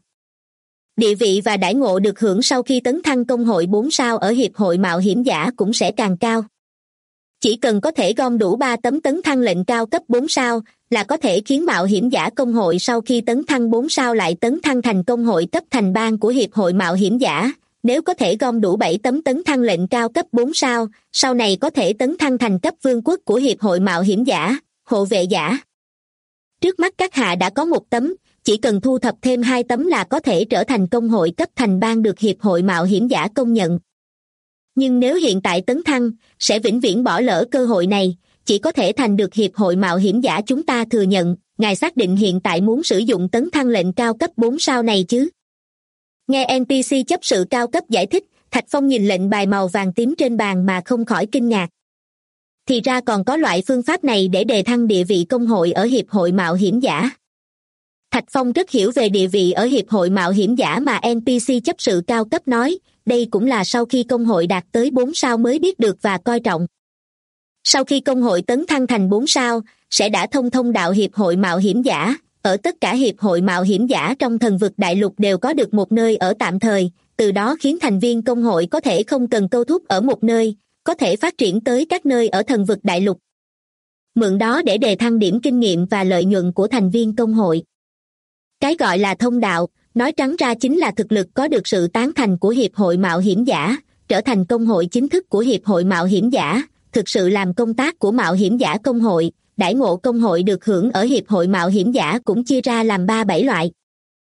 Địa vị và đãi ngộ được hưởng sau khi tấn thăng công hội 4 sao ở Hiệp hội Mạo hiểm giả cũng sẽ càng cao. Chỉ cần có thể gom đủ 3 tấm tấn thăng lệnh cao cấp 4 sao là có thể khiến mạo hiểm giả công hội sau khi tấn thăng 4 sao lại tấn thăng thành công hội cấp thành bang của Hiệp hội Mạo hiểm giả. Nếu có thể gom đủ 7 tấm tấn thăng lệnh cao cấp 4 sao, sau này có thể tấn thăng thành cấp vương quốc của Hiệp hội Mạo hiểm giả, hộ vệ giả. Trước mắt các hạ đã có 1 tấm, chỉ cần thu thập thêm 2 tấm là có thể trở thành công hội cấp thành bang được Hiệp hội Mạo hiểm giả công nhận. Nhưng nếu hiện tại tấn thăng, sẽ vĩnh viễn bỏ lỡ cơ hội này, chỉ có thể thành được Hiệp hội Mạo hiểm giả chúng ta thừa nhận, ngài xác định hiện tại muốn sử dụng tấn thăng lệnh cao cấp 4 sao này chứ? Nghe NPC chấp sự cao cấp giải thích, Thạch Phong nhìn lệnh bài màu vàng tím trên bàn mà không khỏi kinh ngạc. Thì ra còn có loại phương pháp này để đề thăng địa vị công hội ở Hiệp hội Mạo hiểm giả. Thạch Phong rất hiểu về địa vị ở Hiệp hội Mạo hiểm giả mà NPC chấp sự cao cấp nói, đây cũng là sau khi công hội đạt tới 4 sao mới biết được và coi trọng. Sau khi công hội tấn thăng thành 4 sao, sẽ đã thông đạo Hiệp hội Mạo hiểm giả, ở tất cả Hiệp hội Mạo hiểm giả trong thần vực đại lục đều có được một nơi ở tạm thời, từ đó khiến thành viên công hội có thể không cần câu thúc ở một nơi, có thể phát triển tới các nơi ở thần vực đại lục. Mượn đó để đề thăng điểm kinh nghiệm và lợi nhuận của thành viên công hội. Cái gọi là thông đạo, nói trắng ra chính là thực lực có được sự tán thành của Hiệp hội Mạo hiểm giả, trở thành công hội chính thức của Hiệp hội Mạo hiểm giả, thực sự làm công tác của Mạo hiểm giả công hội, đãi ngộ công hội được hưởng ở Hiệp hội Mạo hiểm giả cũng chia ra làm 3-7 loại.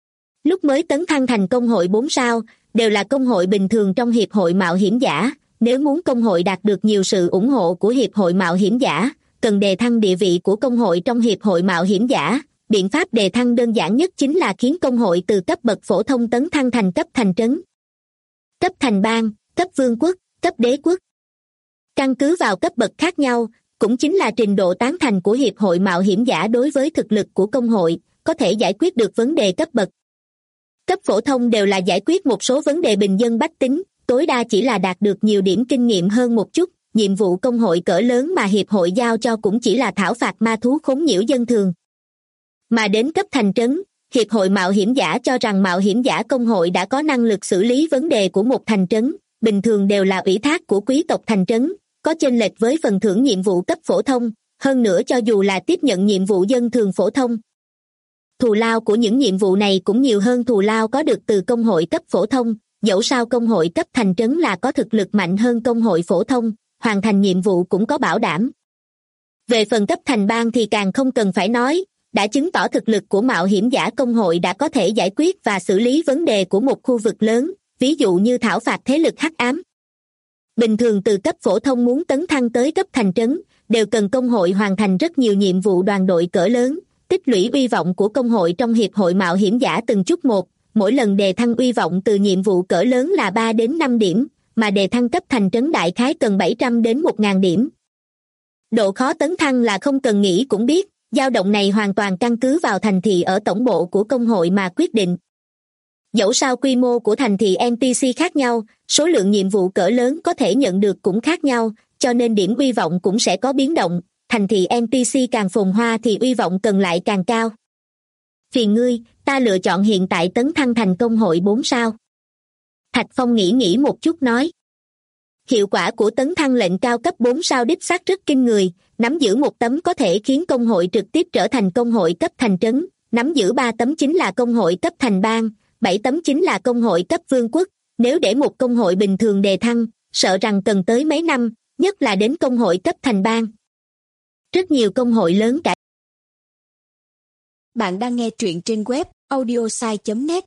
Lúc mới tấn thăng thành công hội 4 sao, đều là công hội bình thường trong Hiệp hội Mạo hiểm giả, nếu muốn công hội đạt được nhiều sự ủng hộ của Hiệp hội Mạo hiểm giả, cần đề thăng địa vị của công hội trong Hiệp hội Mạo hiểm giả. Biện pháp đề thăng đơn giản nhất chính là khiến công hội từ cấp bậc phổ thông tấn thăng thành cấp thành trấn, cấp thành bang, cấp vương quốc, cấp đế quốc. Căn cứ vào cấp bậc khác nhau, cũng chính là trình độ tán thành của Hiệp hội Mạo hiểm giả đối với thực lực của công hội, có thể giải quyết được vấn đề cấp bậc. Cấp phổ thông đều là giải quyết một số vấn đề bình dân bách tính, tối đa chỉ là đạt được nhiều điểm kinh nghiệm hơn một chút. Nhiệm vụ công hội cỡ lớn mà Hiệp hội giao cho cũng chỉ là thảo phạt ma thú khốn nhiễu dân thường. Mà đến cấp thành trấn, Hiệp hội Mạo hiểm giả cho rằng mạo hiểm giả công hội đã có năng lực xử lý vấn đề của một thành trấn, bình thường đều là ủy thác của quý tộc thành trấn, có chênh lệch với phần thưởng nhiệm vụ cấp phổ thông, hơn nữa cho dù là tiếp nhận nhiệm vụ dân thường phổ thông. Thù lao của những nhiệm vụ này cũng nhiều hơn thù lao có được từ công hội cấp phổ thông, dẫu sao công hội cấp thành trấn là có thực lực mạnh hơn công hội phổ thông, hoàn thành nhiệm vụ cũng có bảo đảm. Về phần cấp thành bang thì càng không cần phải nói, đã chứng tỏ thực lực của mạo hiểm giả công hội đã có thể giải quyết và xử lý vấn đề của một khu vực lớn, ví dụ như thảo phạt thế lực hắc ám. Bình thường từ cấp phổ thông muốn tấn thăng tới cấp thành trấn, đều cần công hội hoàn thành rất nhiều nhiệm vụ đoàn đội cỡ lớn, tích lũy uy vọng của công hội trong hiệp hội mạo hiểm giả từng chút một, mỗi lần đề thăng uy vọng từ nhiệm vụ cỡ lớn là 3 đến 5 điểm, mà đề thăng cấp thành trấn đại khái cần 700 đến 1.000 điểm. Độ khó tấn thăng là không cần nghĩ cũng biết, dao động này hoàn toàn căn cứ vào thành thị ở tổng bộ của công hội mà quyết định. Dẫu sao quy mô của thành thị NPC khác nhau, số lượng nhiệm vụ cỡ lớn có thể nhận được cũng khác nhau, cho nên điểm uy vọng cũng sẽ có biến động, thành thị NPC càng phồn hoa thì uy vọng cần lại càng cao. Phiền ngươi, ta lựa chọn hiện tại tấn thăng thành công hội 4 sao. Thạch Phong nghĩ một chút nói. Hiệu quả của tấn thăng lệnh cao cấp 4 sao đích xác rất kinh người, nắm giữ một tấm có thể khiến công hội trực tiếp trở thành công hội cấp thành trấn, nắm giữ 3 tấm chính là công hội cấp thành bang, 7 tấm chính là công hội cấp vương quốc, nếu để một công hội bình thường đề thăng, sợ rằng cần tới mấy năm, nhất là đến công hội cấp thành bang. Rất nhiều công hội lớn cả. Bạn đang nghe truyện trên web audiosai.net.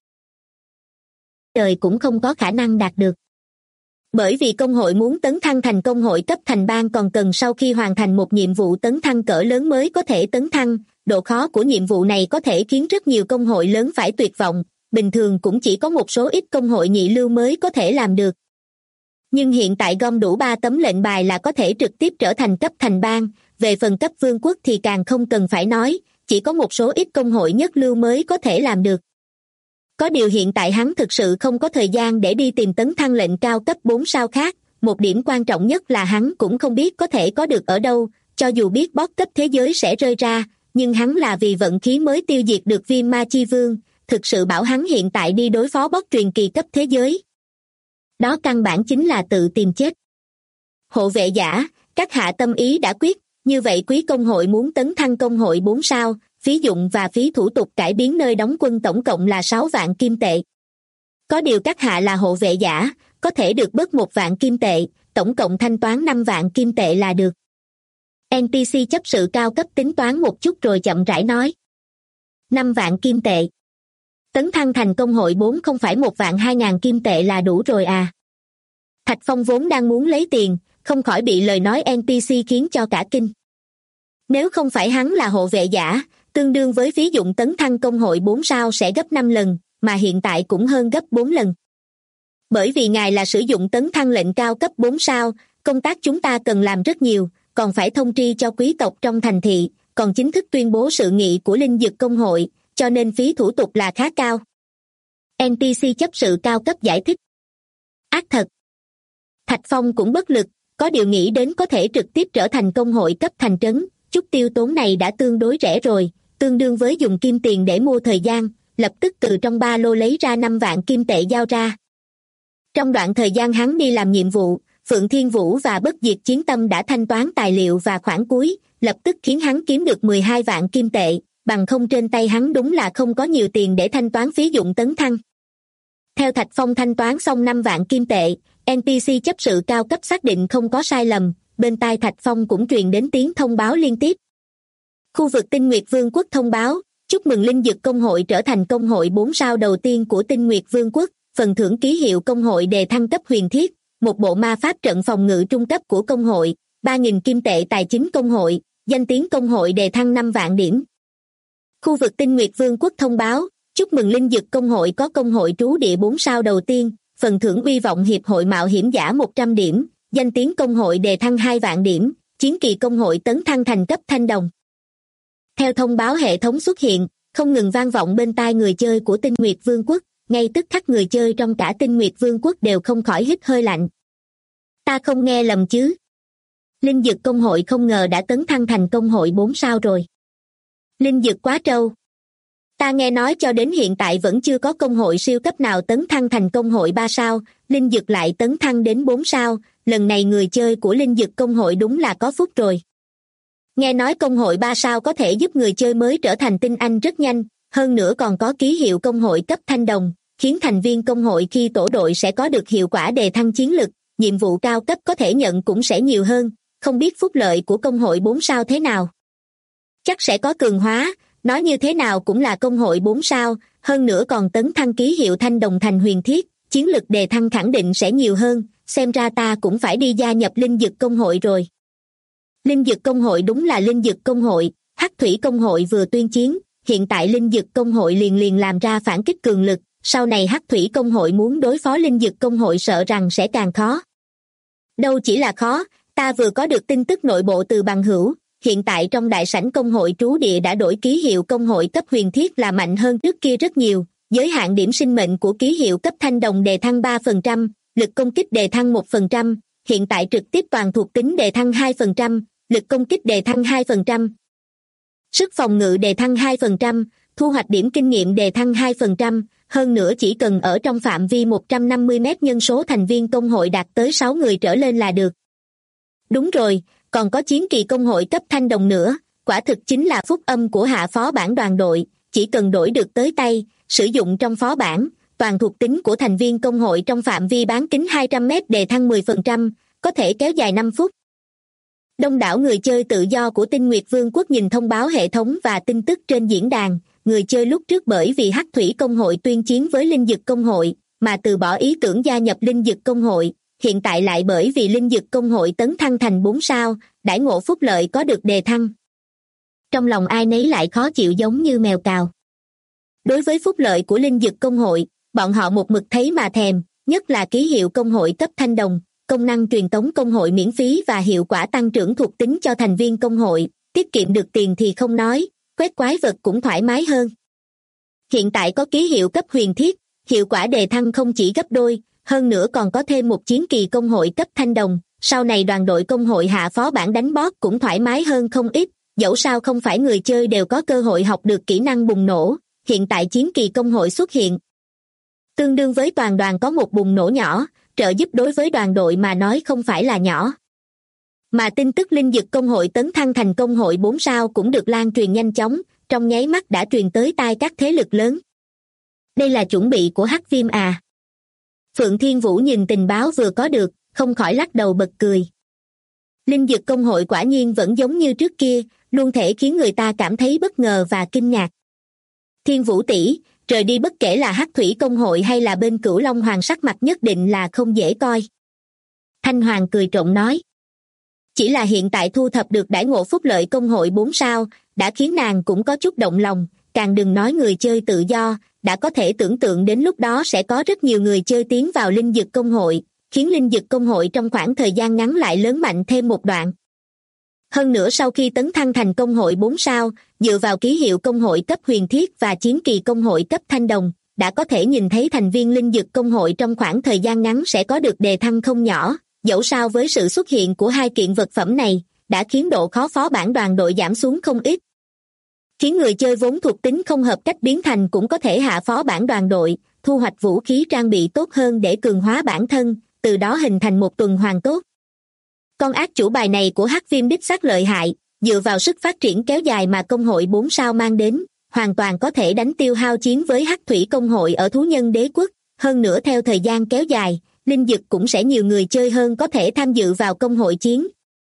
Đời cũng không có khả năng đạt được. Bởi vì công hội muốn tấn thăng thành công hội cấp thành bang còn cần sau khi hoàn thành một nhiệm vụ tấn thăng cỡ lớn mới có thể tấn thăng, độ khó của nhiệm vụ này có thể khiến rất nhiều công hội lớn phải tuyệt vọng, bình thường cũng chỉ có một số ít công hội nhị lưu mới có thể làm được. Nhưng hiện tại gom đủ 3 tấm lệnh bài là có thể trực tiếp trở thành cấp thành bang, về phần cấp vương quốc thì càng không cần phải nói, chỉ có một số ít công hội nhất lưu mới có thể làm được. Có điều hiện tại hắn thực sự không có thời gian để đi tìm tấn thăng lệnh cao cấp 4 sao khác, một điểm quan trọng nhất là hắn cũng không biết có thể có được ở đâu, cho dù biết boss cấp thế giới sẽ rơi ra, nhưng hắn là vì vận khí mới tiêu diệt được Viêm Ma Chi Vương, thực sự bảo hắn hiện tại đi đối phó boss truyền kỳ cấp thế giới. Đó căn bản chính là tự tìm chết. Hộ vệ giả, các hạ tâm ý đã quyết, như vậy quý công hội muốn tấn thăng công hội 4 sao, phí dụng và phí thủ tục cải biến nơi đóng quân tổng cộng là 6 vạn kim tệ. Có điều các hạ là hộ vệ giả, có thể được bớt 1 vạn kim tệ, tổng cộng thanh toán 5 vạn kim tệ là được. NPC chấp sự cao cấp tính toán một chút rồi chậm rãi nói. 5 vạn kim tệ. Tấn thăng thành công hội 4 không phải 1 vạn 2.000 kim tệ là đủ rồi à? Thạch Phong vốn đang muốn lấy tiền, không khỏi bị lời nói NPC khiến cho cả kinh. Nếu không phải hắn là hộ vệ giả, tương đương với phí dụng tấn thăng công hội 4 sao sẽ gấp 5 lần, mà hiện tại cũng hơn gấp 4 lần. Bởi vì ngài là sử dụng tấn thăng lệnh cao cấp 4 sao, công tác chúng ta cần làm rất nhiều, còn phải thông tri cho quý tộc trong thành thị, còn chính thức tuyên bố sự nghị của linh dược công hội, cho nên phí thủ tục là khá cao. NPC chấp sự cao cấp giải thích. Ác thật. Thạch Phong cũng bất lực, có điều nghĩ đến có thể trực tiếp trở thành công hội cấp thành trấn, chút tiêu tốn này đã tương đối rẻ rồi, tương đương với dùng kim tiền để mua thời gian, lập tức từ trong ba lô lấy ra 5 vạn kim tệ giao ra. Trong đoạn thời gian hắn đi làm nhiệm vụ, Phượng Thiên Vũ và Bất Diệt Chiến Tâm đã thanh toán tài liệu và khoản cuối, lập tức khiến hắn kiếm được 12 vạn kim tệ, bằng không trên tay hắn đúng là không có nhiều tiền để thanh toán phí dụng tấn thăng. Theo Thạch Phong thanh toán xong 5 vạn kim tệ, NPC chấp sự cao cấp xác định không có sai lầm, bên tai Thạch Phong cũng truyền đến tiếng thông báo liên tiếp. Khu vực Tinh Nguyệt Vương quốc thông báo, chúc mừng linh dược công hội trở thành công hội 4 sao đầu tiên của Tinh Nguyệt Vương quốc, phần thưởng ký hiệu công hội đề thăng cấp huyền thiết, một bộ ma pháp trận phòng ngự trung cấp của công hội, 3.000 kim tệ tài chính công hội, danh tiếng công hội đề thăng 5 vạn điểm. Khu vực Tinh Nguyệt Vương quốc thông báo, chúc mừng linh dược công hội có công hội trú địa 4 sao đầu tiên, phần thưởng uy vọng hiệp hội mạo hiểm giả 100 điểm, danh tiếng công hội đề thăng 2 vạn điểm, chiến kỳ công hội tấn thăng thành cấp thanh đồng. Theo thông báo hệ thống xuất hiện, không ngừng vang vọng bên tai người chơi của Tinh Nguyệt Vương quốc, ngay tức khắc người chơi trong cả Tinh Nguyệt Vương quốc đều không khỏi hít hơi lạnh. Ta không nghe lầm chứ? Linh dược công hội không ngờ đã tấn thăng thành công hội 4 sao rồi. Linh dược quá trâu. Ta nghe nói cho đến hiện tại vẫn chưa có công hội siêu cấp nào tấn thăng thành công hội 3 sao, linh dược lại tấn thăng đến 4 sao, lần này người chơi của linh dược công hội đúng là có phúc rồi. Nghe nói công hội 3 sao có thể giúp người chơi mới trở thành tinh anh rất nhanh, hơn nữa còn có ký hiệu công hội cấp thanh đồng, khiến thành viên công hội khi tổ đội sẽ có được hiệu quả đề thăng chiến lực, nhiệm vụ cao cấp có thể nhận cũng sẽ nhiều hơn, không biết phúc lợi của công hội 4 sao thế nào. Chắc sẽ có cường hóa, nói như thế nào cũng là công hội 4 sao, hơn nữa còn tấn thăng ký hiệu thanh đồng thành huyền thiết, chiến lực đề thăng khẳng định sẽ nhiều hơn, xem ra ta cũng phải đi gia nhập linh dực công hội rồi. Linh dực công hội đúng là linh dực công hội, hắc thủy công hội vừa tuyên chiến, hiện tại linh dực công hội liền làm ra phản kích cường lực, sau này hắc thủy công hội muốn đối phó linh dực công hội sợ rằng sẽ càng khó. Đâu chỉ là khó, ta vừa có được tin tức nội bộ từ bằng hữu, hiện tại trong đại sảnh công hội trú địa đã đổi ký hiệu công hội cấp huyền thiết là mạnh hơn trước kia rất nhiều, giới hạn điểm sinh mệnh của ký hiệu cấp thanh đồng đề thăng 3%, lực công kích đề thăng 1%, hiện tại trực tiếp toàn thuộc tính đề thăng 2%, lực công kích đề thăng 2%. Sức phòng ngự đề thăng 2%, thu hoạch điểm kinh nghiệm đề thăng 2%, hơn nữa chỉ cần ở trong phạm vi 150 mét nhân số thành viên công hội đạt tới 6 người trở lên là được. Đúng rồi, còn có chiến kỳ công hội cấp thanh đồng nữa, quả thực chính là phúc âm của hạ phó bản đoàn đội, chỉ cần đổi được tới tay, sử dụng trong phó bản, toàn thuộc tính của thành viên công hội trong phạm vi bán kính 200 mét đề thăng 10%, có thể kéo dài 5 phút. Đông đảo người chơi tự do của Tinh Nguyệt Vương quốc nhìn thông báo hệ thống và tin tức trên diễn đàn, người chơi lúc trước bởi vì hắc thủy công hội tuyên chiến với linh dực công hội, mà từ bỏ ý tưởng gia nhập linh dực công hội, hiện tại lại bởi vì linh dực công hội tấn thăng thành 4 sao, đãi ngộ phúc lợi có được đề thăng. Trong lòng ai nấy lại khó chịu giống như mèo cào. Đối với phúc lợi của linh dực công hội, bọn họ một mực thấy mà thèm, nhất là ký hiệu công hội cấp thanh đồng, công năng truyền tống công hội miễn phí và hiệu quả tăng trưởng thuộc tính cho thành viên công hội, tiết kiệm được tiền thì không nói, quét quái vật cũng thoải mái hơn. Hiện tại có ký hiệu cấp huyền thiết, hiệu quả đề thăng không chỉ gấp đôi, hơn nữa còn có thêm một chiến kỳ công hội cấp thanh đồng, sau này đoàn đội công hội hạ phó bản đánh boss cũng thoải mái hơn không ít, dẫu sao không phải người chơi đều có cơ hội học được kỹ năng bùng nổ, hiện tại chiến kỳ công hội xuất hiện. Tương đương với toàn đoàn có một bùng nổ nhỏ, trợ giúp đối với đoàn đội mà nói không phải là nhỏ. Mà tin tức linh dực công hội tấn thăng thành công hội 4 sao cũng được lan truyền nhanh chóng, trong nháy mắt đã truyền tới tai các thế lực lớn. Đây là chuẩn bị của Hắc Viêm à? Phượng Thiên Vũ nhìn tình báo vừa có được, không khỏi lắc đầu bật cười. Linh dực công hội quả nhiên vẫn giống như trước kia, luôn thể khiến người ta cảm thấy bất ngờ và kinh ngạc. Thiên Vũ tỷ, rời đi bất kể là Hắc Thủy công hội hay là bên Cửu Long Hoàng sắc mặt nhất định là không dễ coi. Thanh Hoàng cười trộm nói. Chỉ là hiện tại thu thập được đãi ngộ phúc lợi công hội 4 sao, đã khiến nàng cũng có chút động lòng, càng đừng nói người chơi tự do, đã có thể tưởng tượng đến lúc đó sẽ có rất nhiều người chơi tiến vào linh dực công hội, khiến linh dực công hội trong khoảng thời gian ngắn lại lớn mạnh thêm một đoạn. Hơn nữa sau khi tấn thăng thành công hội 4 sao, dựa vào ký hiệu công hội cấp huyền thiết và chiến kỳ công hội cấp thanh đồng, đã có thể nhìn thấy thành viên linh dực công hội trong khoảng thời gian ngắn sẽ có được đề thăng không nhỏ, dẫu sao với sự xuất hiện của hai kiện vật phẩm này, đã khiến độ khó phó bản đoàn đội giảm xuống không ít. Khiến người chơi vốn thuộc tính không hợp cách biến thành cũng có thể hạ phó bản đoàn đội, thu hoạch vũ khí trang bị tốt hơn để cường hóa bản thân, từ đó hình thành một tuần hoàn tốt. Con ác chủ bài này của Hắc Viêm đích xác lợi hại, dựa vào sức phát triển kéo dài mà công hội 4 sao mang đến, hoàn toàn có thể đánh tiêu hao chiến với Hắc Thủy công hội ở Thú Nhân Đế Quốc, hơn nữa theo thời gian kéo dài, linh dực cũng sẽ nhiều người chơi hơn có thể tham dự vào công hội chiến.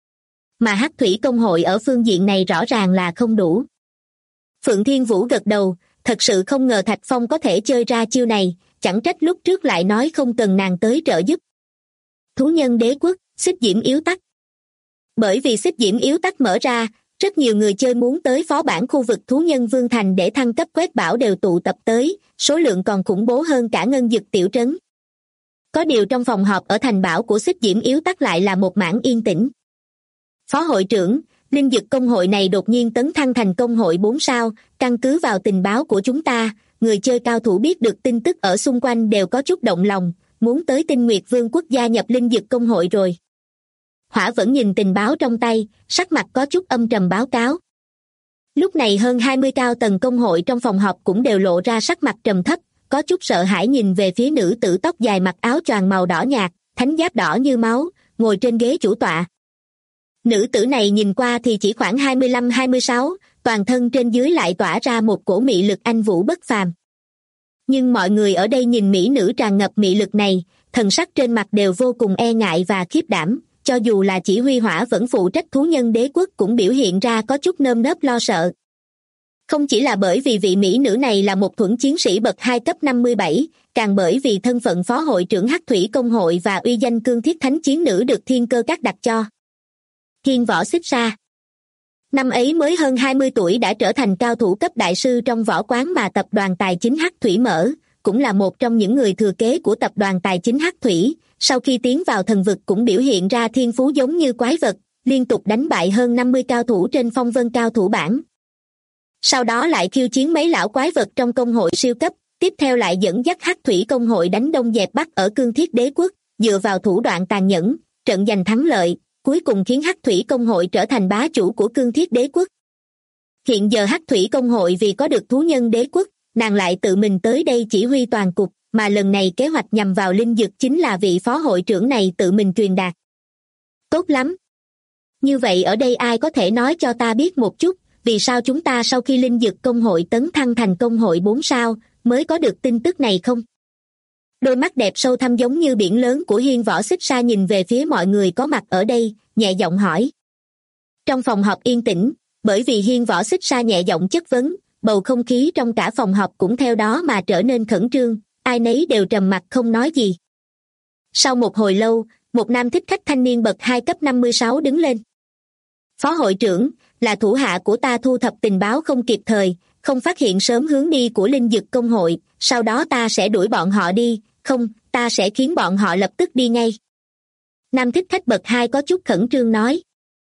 Mà Hắc Thủy công hội ở phương diện này rõ ràng là không đủ. Phượng Thiên Vũ gật đầu, thật sự không ngờ Thạch Phong có thể chơi ra chiêu này, chẳng trách lúc trước lại nói không cần nàng tới trợ giúp. Thú Nhân Đế Quốc, xích diễm yếu tắc. Bởi vì xích diễm yếu tắc mở ra, rất nhiều người chơi muốn tới phó bản khu vực Thú Nhân Vương Thành để thăng cấp quét bảo đều tụ tập tới, số lượng còn khủng bố hơn cả ngân dực tiểu trấn. Có điều trong phòng họp ở thành bảo của xích diễm yếu tắc lại là một mảng yên tĩnh. Phó hội trưởng, linh dực công hội này đột nhiên tấn thăng thành công hội 4 sao, căn cứ vào tình báo của chúng ta, người chơi cao thủ biết được tin tức ở xung quanh đều có chút động lòng, muốn tới Tinh Nguyệt Vương quốc gia nhập linh dực công hội rồi. Hỏa vẫn nhìn tình báo trong tay, sắc mặt có chút âm trầm báo cáo. Lúc này hơn 20 cao tầng công hội trong phòng họp cũng đều lộ ra sắc mặt trầm thấp, có chút sợ hãi nhìn về phía nữ tử tóc dài mặc áo choàng màu đỏ nhạt, thánh giáp đỏ như máu, ngồi trên ghế chủ tọa. Nữ tử này nhìn qua thì chỉ khoảng 25-26, toàn thân trên dưới lại tỏa ra một cổ mị lực anh vũ bất phàm. Nhưng mọi người ở đây nhìn mỹ nữ tràn ngập mị lực này, thần sắc trên mặt đều vô cùng e ngại và khiếp đảm, cho dù là chỉ huy hỏa vẫn phụ trách thú nhân đế quốc cũng biểu hiện ra có chút nơm nớp lo sợ. Không chỉ là bởi vì vị mỹ nữ này là một thuẫn chiến sĩ bậc 2 cấp 57, càng bởi vì thân phận phó hội trưởng Hắc Thủy Công hội và uy danh cương thiết thánh chiến nữ được thiên cơ các đặt cho. Hiên Võ Xích Sa. Năm ấy mới hơn 20 tuổi đã trở thành cao thủ cấp đại sư trong võ quán mà tập đoàn tài chính Hắc Thủy mở, cũng là một trong những người thừa kế của tập đoàn tài chính Hắc Thủy, sau khi tiến vào thần vực cũng biểu hiện ra thiên phú giống như quái vật, liên tục đánh bại hơn 50 cao thủ trên phong vân cao thủ bảng. Sau đó lại khiêu chiến mấy lão quái vật trong công hội siêu cấp, tiếp theo lại dẫn dắt Hắc Thủy Công hội đánh Đông dẹp Bắc ở Cương Thiết Đế quốc, dựa vào thủ đoạn tàn nhẫn, trận giành thắng lợi, cuối cùng khiến Hắc Thủy Công hội trở thành bá chủ của Cương Thiết Đế quốc. Hiện giờ Hắc Thủy Công hội vì có được thú nhân đế quốc, nàng lại tự mình tới đây chỉ huy toàn cục, mà lần này kế hoạch nhằm vào linh dực chính là vị phó hội trưởng này tự mình truyền đạt. Tốt lắm. Như vậy ở đây ai có thể nói cho ta biết một chút, vì sao chúng ta sau khi linh dực công hội tấn thăng thành công hội 4 sao, mới có được tin tức này không? Đôi mắt đẹp sâu thẳm giống như biển lớn của Hiên Võ Xích Sa nhìn về phía mọi người có mặt ở đây, nhẹ giọng hỏi. Trong phòng họp yên tĩnh, bởi vì Hiên Võ Xích Sa nhẹ giọng chất vấn, bầu không khí trong cả phòng họp cũng theo đó mà trở nên khẩn trương, ai nấy đều trầm mặc không nói gì. Sau một hồi lâu, một nam thích khách thanh niên bậc 2 cấp 56 đứng lên. Phó hội trưởng, là thủ hạ của ta thu thập tình báo không kịp thời, không phát hiện sớm hướng đi của linh dực công hội, sau đó ta sẽ đuổi bọn họ đi, không, ta sẽ khiến bọn họ lập tức đi ngay. Nam thích khách bậc 2 có chút khẩn trương nói.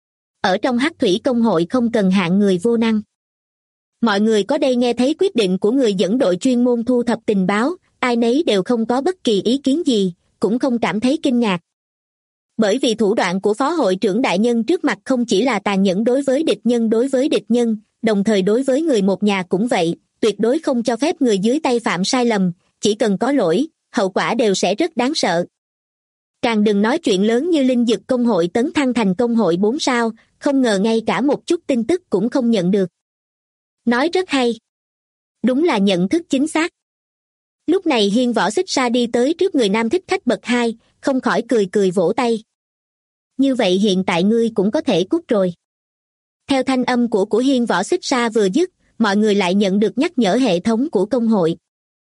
Ở trong Hắc Thủy Công hội không cần hạng người vô năng. Mọi người có đây nghe thấy quyết định của người dẫn đội chuyên môn thu thập tình báo, ai nấy đều không có bất kỳ ý kiến gì, cũng không cảm thấy kinh ngạc. Bởi vì thủ đoạn của phó hội trưởng đại nhân trước mặt không chỉ là tàn nhẫn đối với địch nhân, đồng thời đối với người một nhà cũng vậy, tuyệt đối không cho phép người dưới tay phạm sai lầm, chỉ cần có lỗi, hậu quả đều sẽ rất đáng sợ. Càng đừng nói chuyện lớn như linh dực công hội tấn thăng thành công hội 4 sao, không ngờ ngay cả một chút tin tức cũng không nhận được. Nói rất hay. Đúng là nhận thức chính xác. Lúc này Hiên Võ Xích Sa đi tới trước người nam thích khách bậc 2, không khỏi cười vỗ tay. Như vậy hiện tại ngươi cũng có thể cút rồi. Theo thanh âm của Hiên Võ Xích Sa vừa dứt, mọi người lại nhận được nhắc nhở hệ thống của công hội.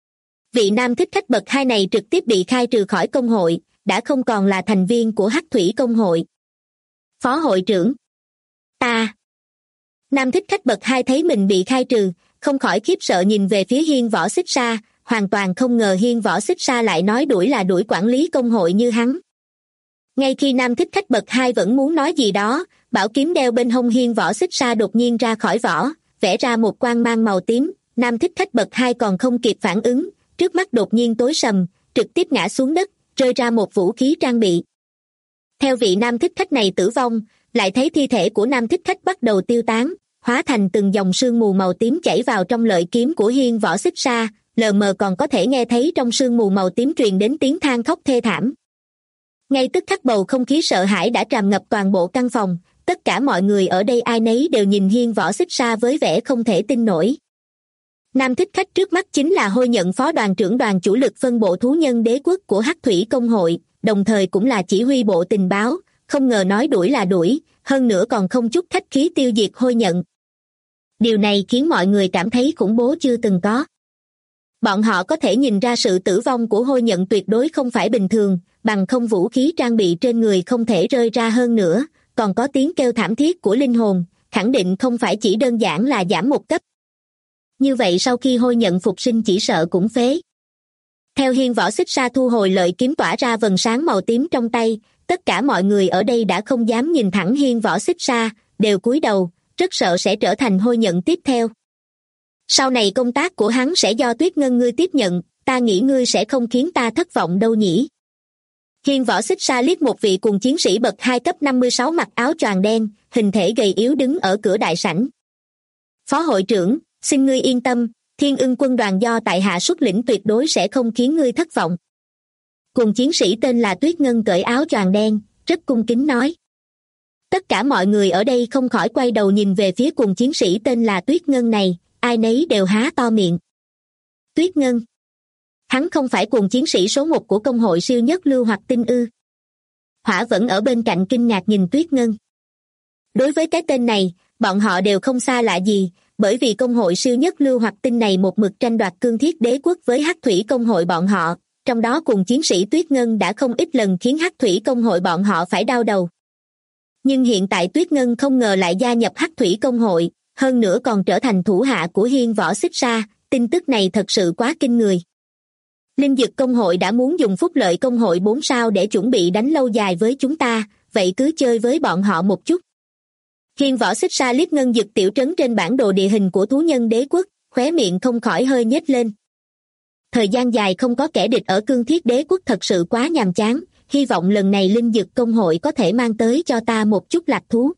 Vị nam thích khách bậc 2 này trực tiếp bị khai trừ khỏi công hội, đã không còn là thành viên của Hắc Thủy Công hội. Phó hội trưởng. Ta. Nam thích khách bậc 2 thấy mình bị khai trừ, không khỏi khiếp sợ nhìn về phía Hiên Võ Xích Sa, hoàn toàn không ngờ Hiên Võ Xích Sa lại nói đuổi là đuổi quản lý công hội như hắn. Ngay khi nam thích khách bậc 2 vẫn muốn nói gì đó, bảo kiếm đeo bên hông Hiên Võ Xích Sa đột nhiên ra khỏi vỏ, vẽ ra một quang mang màu tím, nam thích khách bậc 2 còn không kịp phản ứng, trước mắt đột nhiên tối sầm, trực tiếp ngã xuống đất, rơi ra một vũ khí trang bị. Theo vị nam thích khách này tử vong, lại thấy thi thể của nam thích khách bắt đầu tiêu tán, hóa thành từng dòng sương mù màu tím chảy vào trong lợi kiếm của Hiên Võ Xích Sa, lờ mờ còn có thể nghe thấy trong sương mù màu tím truyền đến tiếng than khóc thê thảm. Ngay tức khắc bầu không khí sợ hãi đã tràn ngập toàn bộ căn phòng, tất cả mọi người ở đây ai nấy đều nhìn Hiên Võ Xích Sa với vẻ không thể tin nổi. Nam thích khách trước mắt chính là Hôi Nhận phó đoàn trưởng đoàn chủ lực phân bộ thú nhân đế quốc của Hắc Thủy Công hội, đồng thời cũng là chỉ huy bộ tình báo, không ngờ nói đuổi là đuổi, hơn nữa còn không chút khách khí tiêu diệt Hôi Nhận. Điều này khiến mọi người cảm thấy khủng bố chưa từng có. Bọn họ có thể nhìn ra sự tử vong của Hôi Nhận tuyệt đối không phải bình thường, bằng không vũ khí trang bị trên người không thể rơi ra hơn nữa, còn có tiếng kêu thảm thiết của linh hồn, khẳng định không phải chỉ đơn giản là giảm một cấp. Như vậy sau khi Hôi Nhận phục sinh chỉ sợ cũng phế. Theo Hiên Võ Xích Sa thu hồi lợi kiếm tỏa ra vầng sáng màu tím trong tay, tất cả mọi người ở đây đã không dám nhìn thẳng Hiên Võ Xích Sa, đều cúi đầu, rất sợ sẽ trở thành Hôi Nhận tiếp theo. Sau này công tác của hắn sẽ do Tuyết Ngân ngươi tiếp nhận, ta nghĩ ngươi sẽ không khiến ta thất vọng đâu nhỉ. Hiên Võ Xích Sa liếc một vị cùng chiến sĩ bậc 2 cấp 56 mặc áo choàng đen, hình thể gầy yếu đứng ở cửa đại sảnh. Phó hội trưởng, xin ngươi yên tâm, Thiên Ưng quân đoàn do tại hạ xuất lĩnh tuyệt đối sẽ không khiến ngươi thất vọng. Cùng chiến sĩ tên là Tuyết Ngân cởi áo choàng đen, rất cung kính nói. Tất cả mọi người ở đây không khỏi quay đầu nhìn về phía cùng chiến sĩ tên là Tuyết Ngân này, ai nấy đều há to miệng. Tuyết Ngân? Hắn không phải cùng chiến sĩ số 1 của công hội siêu nhất lưu hoặc tinh ư? Hỏa vẫn ở bên cạnh kinh ngạc nhìn Tuyết Ngân. Đối với cái tên này, bọn họ đều không xa lạ gì, bởi vì công hội siêu nhất lưu hoặc tinh này một mực tranh đoạt cương thiết đế quốc với hắc thủy công hội bọn họ, trong đó cùng chiến sĩ Tuyết Ngân đã không ít lần khiến hắc thủy công hội bọn họ phải đau đầu. Nhưng hiện tại Tuyết Ngân không ngờ lại gia nhập hắc thủy công hội, hơn nữa còn trở thành thủ hạ của Hiên Võ Xích Sa, tin tức này thật sự quá kinh người. Linh Dực công hội đã muốn dùng phúc lợi công hội 4 sao để chuẩn bị đánh lâu dài với chúng ta, vậy cứ chơi với bọn họ một chút. Hiên Võ Xích Sa liếc Ngân Dực tiểu trấn trên bản đồ địa hình của thú nhân đế quốc, khóe miệng không khỏi hơi nhếch lên. Thời gian dài không có kẻ địch ở cương thiết đế quốc thật sự quá nhàm chán, hy vọng lần này Linh Dực công hội có thể mang tới cho ta một chút lạc thú.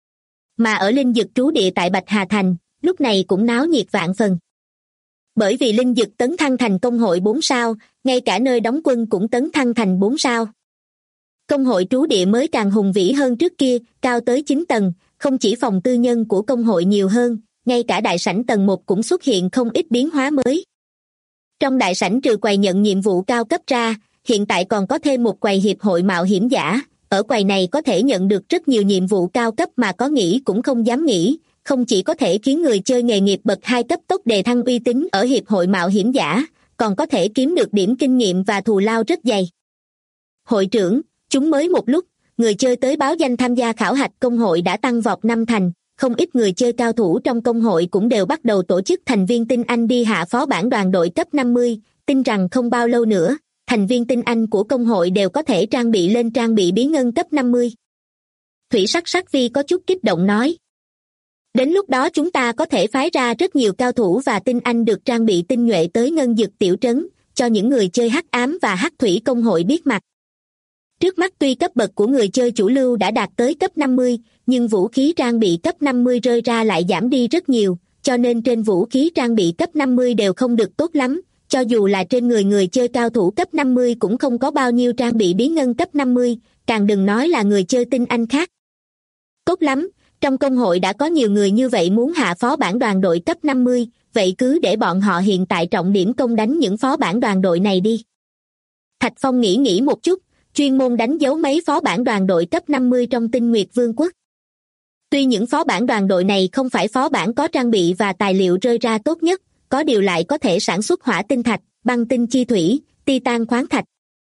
Mà ở Linh Dực trú địa tại Bạch Hà Thành, lúc này cũng náo nhiệt vạn phần. Bởi vì Linh Dực tấn thăng thành công hội 4 sao, ngay cả nơi đóng quân cũng tấn thăng thành 4 sao. Công hội trú địa mới càng hùng vĩ hơn trước kia, cao tới 9 tầng, không chỉ phòng tư nhân của công hội nhiều hơn, ngay cả đại sảnh tầng 1 cũng xuất hiện không ít biến hóa mới. Trong đại sảnh trừ quầy nhận nhiệm vụ cao cấp ra, hiện tại còn có thêm một quầy hiệp hội mạo hiểm giả, ở quầy này có thể nhận được rất nhiều nhiệm vụ cao cấp mà có nghĩ cũng không dám nghĩ, không chỉ có thể khiến người chơi nghề nghiệp bậc 2 cấp tốc đề thăng uy tín ở hiệp hội mạo hiểm giả, còn có thể kiếm được điểm kinh nghiệm và thù lao rất dày. Hội trưởng, chúng mới một lúc, người chơi tới báo danh tham gia khảo hạch công hội đã tăng vọt 5 thành, không ít người chơi cao thủ trong công hội cũng đều bắt đầu tổ chức thành viên tinh anh đi hạ phó bản đoàn đội cấp 50, tin rằng không bao lâu nữa, thành viên tinh anh của công hội đều có thể trang bị lên trang bị bí ngân cấp 50. Thủy Sắc Sắc Vi có chút kích động nói. Đến lúc đó chúng ta có thể phái ra rất nhiều cao thủ và tinh anh được trang bị tinh nhuệ tới Ngân Dực tiểu trấn, cho những người chơi hắc ám và hắc thủy công hội biết mặt. Trước mắt tuy cấp bậc của người chơi chủ lưu đã đạt tới cấp 50, nhưng vũ khí trang bị cấp 50 rơi ra lại giảm đi rất nhiều, cho nên trên vũ khí trang bị cấp 50 đều không được tốt lắm, cho dù là trên người chơi cao thủ cấp 50 cũng không có bao nhiêu trang bị bí ngân cấp 50, càng đừng nói là người chơi tinh anh khác. Tốt lắm, trong công hội đã có nhiều người như vậy muốn hạ phó bản đoàn đội cấp 50, vậy cứ để bọn họ hiện tại trọng điểm công đánh những phó bản đoàn đội này đi. Thạch Phong nghĩ một chút, chuyên môn đánh dấu mấy phó bản đoàn đội cấp 50 trong Tinh Nguyệt Vương quốc. Tuy những phó bản đoàn đội này không phải phó bản có trang bị và tài liệu rơi ra tốt nhất, có điều lại có thể sản xuất hỏa tinh thạch, băng tinh chi thủy, titan khoáng thạch.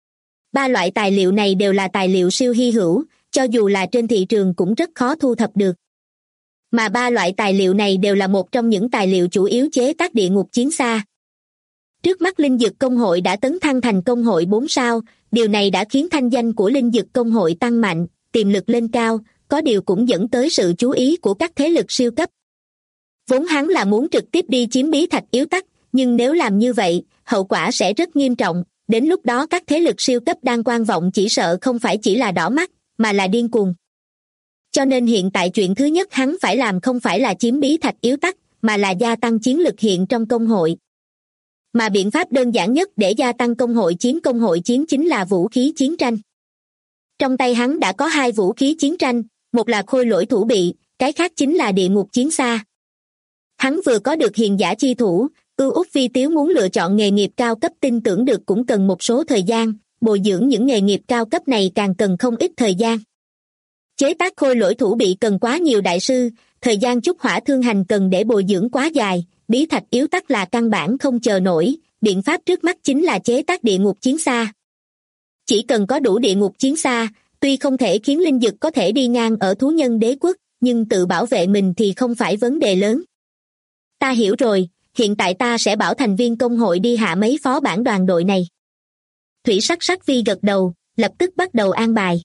3 loại tài liệu này đều là tài liệu siêu hy hữu, cho dù là trên thị trường cũng rất khó thu thập được. Mà 3 loại tài liệu này đều là một trong những tài liệu chủ yếu chế tác địa ngục chiến xa. Trước mắt Linh Dực công hội đã tấn thăng thành công hội 4 sao, điều này đã khiến thanh danh của Linh Dực công hội tăng mạnh, tiềm lực lên cao, có điều cũng dẫn tới sự chú ý của các thế lực siêu cấp. Vốn hắn là muốn trực tiếp đi chiếm bí thạch yếu tắc, nhưng nếu làm như vậy, hậu quả sẽ rất nghiêm trọng, đến lúc đó các thế lực siêu cấp đang quan vọng chỉ sợ không phải chỉ là đỏ mắt, mà là điên cuồng. Cho nên hiện tại chuyện thứ nhất hắn phải làm không phải là chiếm bí thạch yếu tắc, mà là gia tăng chiến lực hiện trong công hội. Mà biện pháp đơn giản nhất để gia tăng công hội chiến chính là vũ khí chiến tranh. Trong tay hắn đã có 2 vũ khí chiến tranh, một là khôi lỗi thủ bị, cái khác chính là địa ngục chiến xa. Hắn vừa có được hiền giả chi thủ, Út Vi Tiếu muốn lựa chọn nghề nghiệp cao cấp tin tưởng được cũng cần một số thời gian, bồi dưỡng những nghề nghiệp cao cấp này càng cần không ít thời gian. Chế tác khôi lỗi thủ bị cần quá nhiều đại sư, thời gian trúc hỏa thương hành cần để bồi dưỡng quá dài, bí thạch yếu tắc là căn bản không chờ nổi, biện pháp trước mắt chính là chế tác địa ngục chiến xa. Chỉ cần có đủ địa ngục chiến xa, tuy không thể khiến Linh Dực có thể đi ngang ở thú nhân đế quốc, nhưng tự bảo vệ mình thì không phải vấn đề lớn. Ta hiểu rồi, hiện tại ta sẽ bảo thành viên công hội đi hạ mấy phó bản đoàn đội này. Thủy Sắc Sắc Vi gật đầu, lập tức bắt đầu an bài.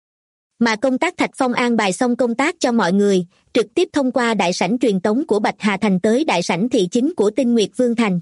Mà công tác Thạch Phong an bài xong công tác cho mọi người, trực tiếp thông qua đại sảnh truyền tống của Bạch Hà Thành tới đại sảnh thị chính của Tinh Nguyệt Vương Thành.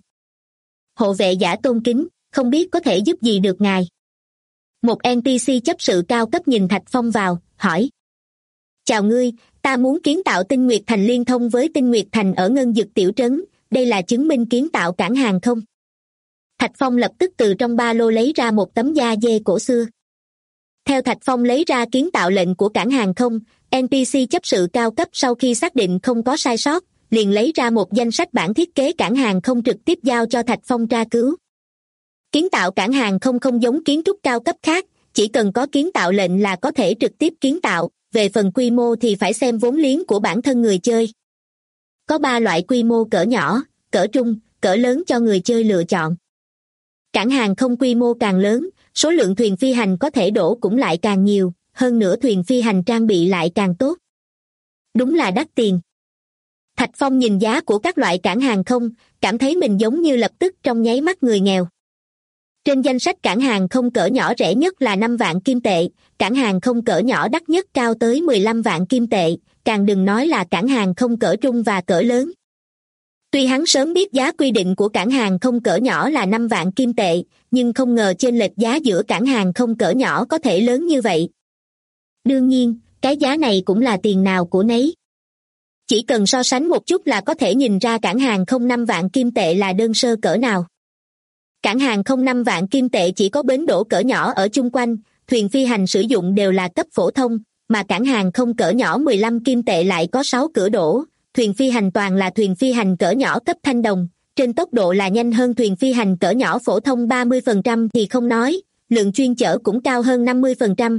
Hộ vệ giả tôn kính, không biết có thể giúp gì được ngài. Một NPC chấp sự cao cấp nhìn Thạch Phong vào, hỏi. Chào ngươi, ta muốn kiến tạo Tinh Nguyệt Thành liên thông với Tinh Nguyệt Thành ở Ngân Dực tiểu trấn, đây là chứng minh kiến tạo cảng hàng không? Thạch Phong lập tức từ trong ba lô lấy ra một tấm da dê cổ xưa. Theo Thạch Phong lấy ra kiến tạo lệnh của cảng hàng không, NPC chấp sự cao cấp sau khi xác định không có sai sót, liền lấy ra một danh sách bản thiết kế cảng hàng không trực tiếp giao cho Thạch Phong tra cứu. Kiến tạo cảng hàng không không giống kiến trúc cao cấp khác, chỉ cần có kiến tạo lệnh là có thể trực tiếp kiến tạo, về phần quy mô thì phải xem vốn liếng của bản thân người chơi. Có 3 loại quy mô: cỡ nhỏ, cỡ trung, cỡ lớn cho người chơi lựa chọn. Cảng hàng không quy mô càng lớn, số lượng thuyền phi hành có thể đổ cũng lại càng nhiều, hơn nữa thuyền phi hành trang bị lại càng tốt. Đúng là đắt tiền. Thạch Phong nhìn giá của các loại cảng hàng không, cảm thấy mình giống như lập tức trong nháy mắt người nghèo. Trên danh sách cảng hàng không cỡ nhỏ rẻ nhất là 5 vạn kim tệ, cảng hàng không cỡ nhỏ đắt nhất cao tới 15 vạn kim tệ, càng đừng nói là cảng hàng không cỡ trung và cỡ lớn. Tuy hắn sớm biết giá quy định của cảng hàng không cỡ nhỏ là 5 vạn kim tệ, nhưng không ngờ chênh lệch giá giữa cảng hàng không cỡ nhỏ có thể lớn như vậy. Đương nhiên, cái giá này cũng là tiền nào của nấy. Chỉ cần so sánh một chút là có thể nhìn ra cảng hàng không 5 vạn kim tệ là đơn sơ cỡ nào. Cảng hàng không 5 vạn kim tệ chỉ có bến đỗ cỡ nhỏ ở chung quanh, thuyền phi hành sử dụng đều là cấp phổ thông, mà cảng hàng không cỡ nhỏ 15 kim tệ lại có 6 cửa đỗ, thuyền phi hành toàn là thuyền phi hành cỡ nhỏ cấp thanh đồng, trên tốc độ là nhanh hơn thuyền phi hành cỡ nhỏ phổ thông 30% thì không nói, lượng chuyên chở cũng cao hơn 50%.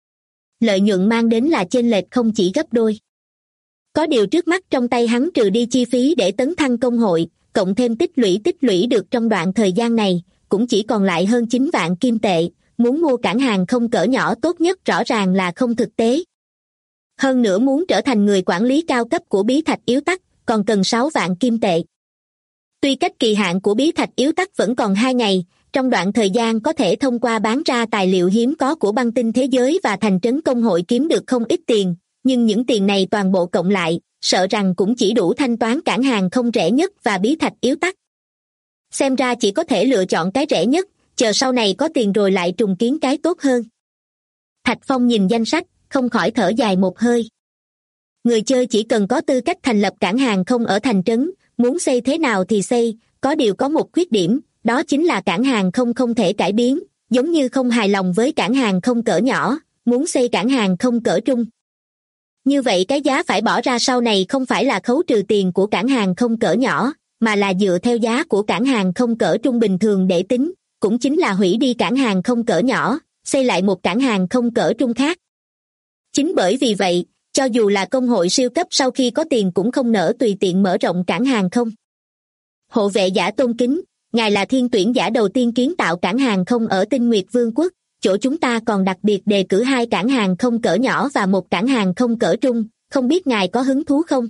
Lợi nhuận mang đến là chênh lệch không chỉ gấp đôi. Có điều trước mắt trong tay hắn trừ đi chi phí để tấn thăng công hội, cộng thêm tích lũy được trong đoạn thời gian này, cũng chỉ còn lại hơn 9 vạn kim tệ, muốn mua cảng hàng không cỡ nhỏ tốt nhất rõ ràng là không thực tế. Hơn nữa muốn trở thành người quản lý cao cấp của bí thạch yếu tắc, còn cần 6 vạn kim tệ. Tuy cách kỳ hạn của bí thạch yếu tắc vẫn còn 2 ngày, trong đoạn thời gian có thể thông qua bán ra tài liệu hiếm có của băng tinh thế giới và thành trấn công hội kiếm được không ít tiền, nhưng những tiền này toàn bộ cộng lại, sợ rằng cũng chỉ đủ thanh toán cảng hàng không rẻ nhất và bí thạch yếu tắc. Xem ra chỉ có thể lựa chọn cái rẻ nhất, chờ sau này có tiền rồi lại trùng kiến cái tốt hơn. Thạch Phong nhìn danh sách, không khỏi thở dài một hơi. Người chơi chỉ cần có tư cách thành lập cảng hàng không ở thành trấn, muốn xây thế nào thì xây, có điều có một khuyết điểm, đó chính là cảng hàng không không thể cải biến, giống như không hài lòng với cảng hàng không cỡ nhỏ, muốn xây cảng hàng không cỡ trung. Như vậy cái giá phải bỏ ra sau này không phải là khấu trừ tiền của cảng hàng không cỡ nhỏ, mà là dựa theo giá của cảng hàng không cỡ trung bình thường để tính, cũng chính là hủy đi cảng hàng không cỡ nhỏ, xây lại một cảng hàng không cỡ trung khác. Chính bởi vì vậy, cho dù là công hội siêu cấp sau khi có tiền cũng không nỡ tùy tiện mở rộng cảng hàng không. Hộ vệ giả tôn kính, ngài là thiên tuyển giả đầu tiên kiến tạo cảng hàng không ở Tinh Nguyệt Vương quốc, chỗ chúng ta còn đặc biệt đề cử 2 cảng hàng không cỡ nhỏ và 1 cảng hàng không cỡ trung, không biết ngài có hứng thú không?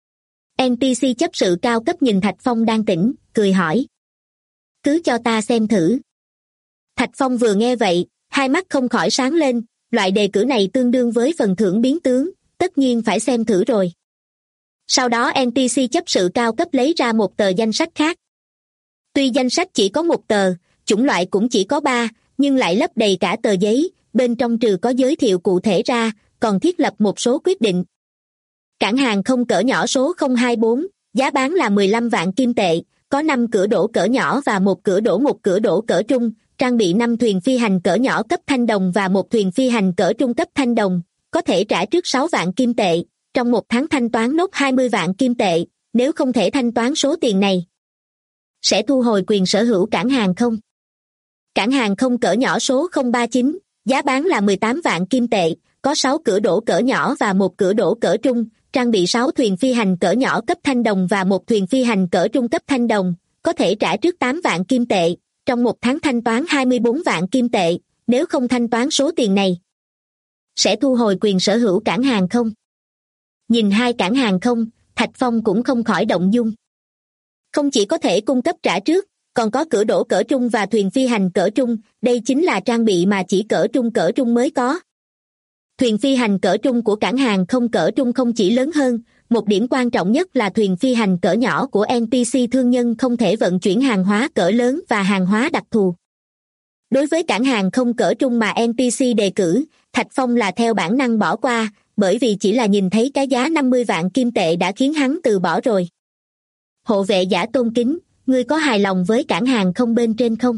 NPC chấp sự cao cấp nhìn Thạch Phong đang tỉnh, cười hỏi. Cứ cho ta xem thử. Thạch Phong vừa nghe vậy, hai mắt không khỏi sáng lên, loại đề cử này tương đương với phần thưởng biến tướng, tất nhiên phải xem thử rồi. Sau đó NPC chấp sự cao cấp lấy ra một tờ danh sách khác. Tuy danh sách chỉ có 1 tờ, chủng loại cũng chỉ có 3, nhưng lại lấp đầy cả tờ giấy, bên trong trừ có giới thiệu cụ thể ra, còn thiết lập một số quyết định. Cảng hàng không cỡ nhỏ số 024, giá bán là 15 vạn kim tệ, có 5 cửa đỗ cỡ nhỏ và 1 cửa đỗ cỡ trung, trang bị 5 thuyền phi hành cỡ nhỏ cấp thanh đồng và 1 thuyền phi hành cỡ trung cấp thanh đồng, có thể trả trước 6 vạn kim tệ, trong 1 tháng thanh toán nốt 20 vạn kim tệ, nếu không thể thanh toán số tiền này, sẽ thu hồi quyền sở hữu cảng hàng không. Cảng hàng không cỡ nhỏ số 039, giá bán là 18 vạn kim tệ, có 6 cửa đỗ cỡ nhỏ và 1 cửa đỗ cỡ trung, trang bị 6 thuyền phi hành cỡ nhỏ cấp thanh đồng và 1 thuyền phi hành cỡ trung cấp thanh đồng, có thể trả trước 8 vạn kim tệ, trong 1 tháng thanh toán 24 vạn kim tệ, nếu không thanh toán số tiền này, sẽ thu hồi quyền sở hữu cảng hàng không. Nhìn 2 cảng hàng không, Thạch Phong cũng không khỏi động dung. Không chỉ có thể cung cấp trả trước, còn có cửa đỗ cỡ trung và thuyền phi hành cỡ trung, đây chính là trang bị mà chỉ cỡ trung mới có. Thuyền phi hành cỡ trung của cảng hàng không cỡ trung không chỉ lớn hơn, một điểm quan trọng nhất là thuyền phi hành cỡ nhỏ của NPC thương nhân không thể vận chuyển hàng hóa cỡ lớn và hàng hóa đặc thù. Đối với cảng hàng không cỡ trung mà NPC đề cử, Thạch Phong là theo bản năng bỏ qua, bởi vì chỉ là nhìn thấy cái giá 50 vạn kim tệ đã khiến hắn từ bỏ rồi. Hộ vệ giả tôn kính, ngươi có hài lòng với cảng hàng không bên trên không?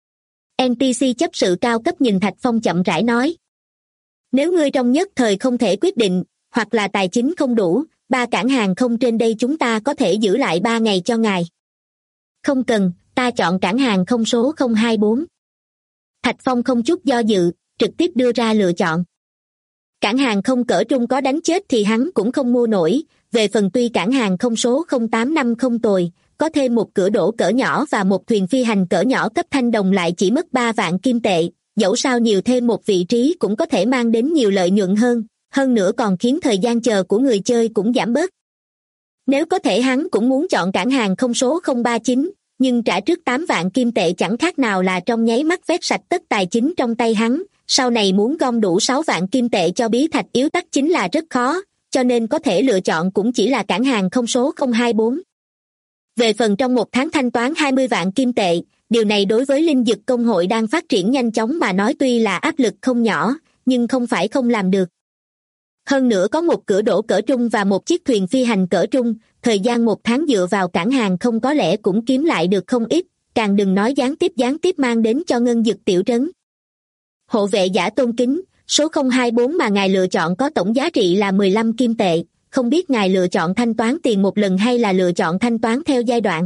NPC chấp sự cao cấp nhìn Thạch Phong chậm rãi nói. Nếu ngươi trong nhất thời không thể quyết định, hoặc là tài chính không đủ, 3 cảng hàng không trên đây chúng ta có thể giữ lại 3 ngày cho ngài. Không cần, ta chọn cảng hàng không số 024. Thạch Phong không chút do dự, trực tiếp đưa ra lựa chọn. Cảng hàng không cỡ trung có đánh chết thì hắn cũng không mua nổi, về phần tuy cảng hàng không số 0850 không tồi, có thêm một cửa đổ cỡ nhỏ và một thuyền phi hành cỡ nhỏ cấp thanh đồng lại chỉ mất 3 vạn kim tệ, dẫu sao nhiều thêm một vị trí cũng có thể mang đến nhiều lợi nhuận hơn nữa còn khiến thời gian chờ của người chơi cũng giảm bớt. Nếu có thể hắn cũng muốn chọn cảng hàng không số 039, nhưng trả trước 8 vạn kim tệ chẳng khác nào là trong nháy mắt vét sạch tất tài chính trong tay hắn, sau này muốn gom đủ 6 vạn kim tệ cho bí thạch yếu tắc chính là rất khó, cho nên có thể lựa chọn cũng chỉ là cảng hàng không số 024. Về phần trong một tháng thanh toán 20 vạn kim tệ, điều này đối với linh dực công hội đang phát triển nhanh chóng mà nói tuy là áp lực không nhỏ, nhưng không phải không làm được. Hơn nữa có một cửa đổ cỡ trung và một chiếc thuyền phi hành cỡ trung, thời gian một tháng dựa vào cảng hàng không có lẽ cũng kiếm lại được không ít, càng đừng nói gián tiếp mang đến cho ngân dực tiểu trấn. Hộ vệ giả tôn kính, số 024 mà ngài lựa chọn có tổng giá trị là 15 kim tệ, không biết ngài lựa chọn thanh toán tiền một lần hay là lựa chọn thanh toán theo giai đoạn.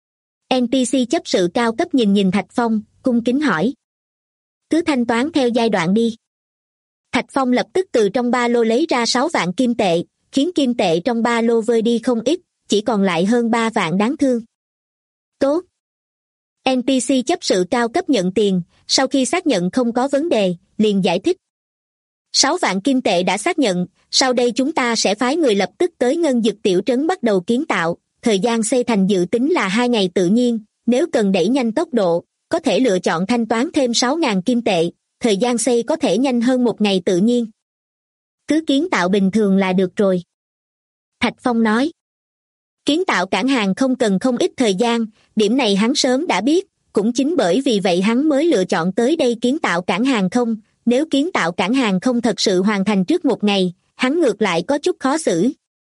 NPC chấp sự cao cấp nhìn Thạch Phong, cung kính hỏi. Cứ thanh toán theo giai đoạn đi. Thạch Phong lập tức từ trong ba lô lấy ra 6 vạn kim tệ, khiến kim tệ trong ba lô vơi đi không ít, chỉ còn lại hơn 3 vạn đáng thương. Tốt. NPC chấp sự cao cấp nhận tiền, sau khi xác nhận không có vấn đề, liền giải thích. 6 vạn kim tệ đã xác nhận, sau đây chúng ta sẽ phái người lập tức tới ngân dực tiểu trấn bắt đầu kiến tạo, thời gian xây thành dự tính là 2 ngày tự nhiên, nếu cần đẩy nhanh tốc độ, có thể lựa chọn thanh toán thêm 6.000 kim tệ, thời gian xây có thể nhanh hơn 1 ngày tự nhiên. Cứ kiến tạo bình thường là được rồi. Thạch Phong nói. Kiến tạo cảng hàng không cần không ít thời gian, điểm này hắn sớm đã biết, cũng chính bởi vì vậy hắn mới lựa chọn tới đây kiến tạo cảng hàng không, nếu kiến tạo cảng hàng không thật sự hoàn thành trước 1 ngày, hắn ngược lại có chút khó xử.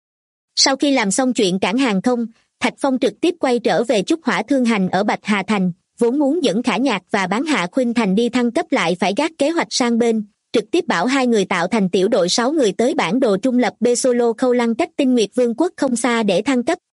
Sau khi làm xong chuyện cảng hàng không, Thạch Phong trực tiếp quay trở về Trúc Hỏa Thương Hành ở Bạch Hà Thành, vốn muốn dẫn Khả Nhạc và Bán Hạ Khuynh Thành đi thăng cấp lại phải gác kế hoạch sang bên, trực tiếp bảo 2 người tạo thành tiểu đội 6 người tới bản đồ trung lập Besolo Khâu Lăng cách Tinh Nguyệt Vương quốc không xa để thăng cấp.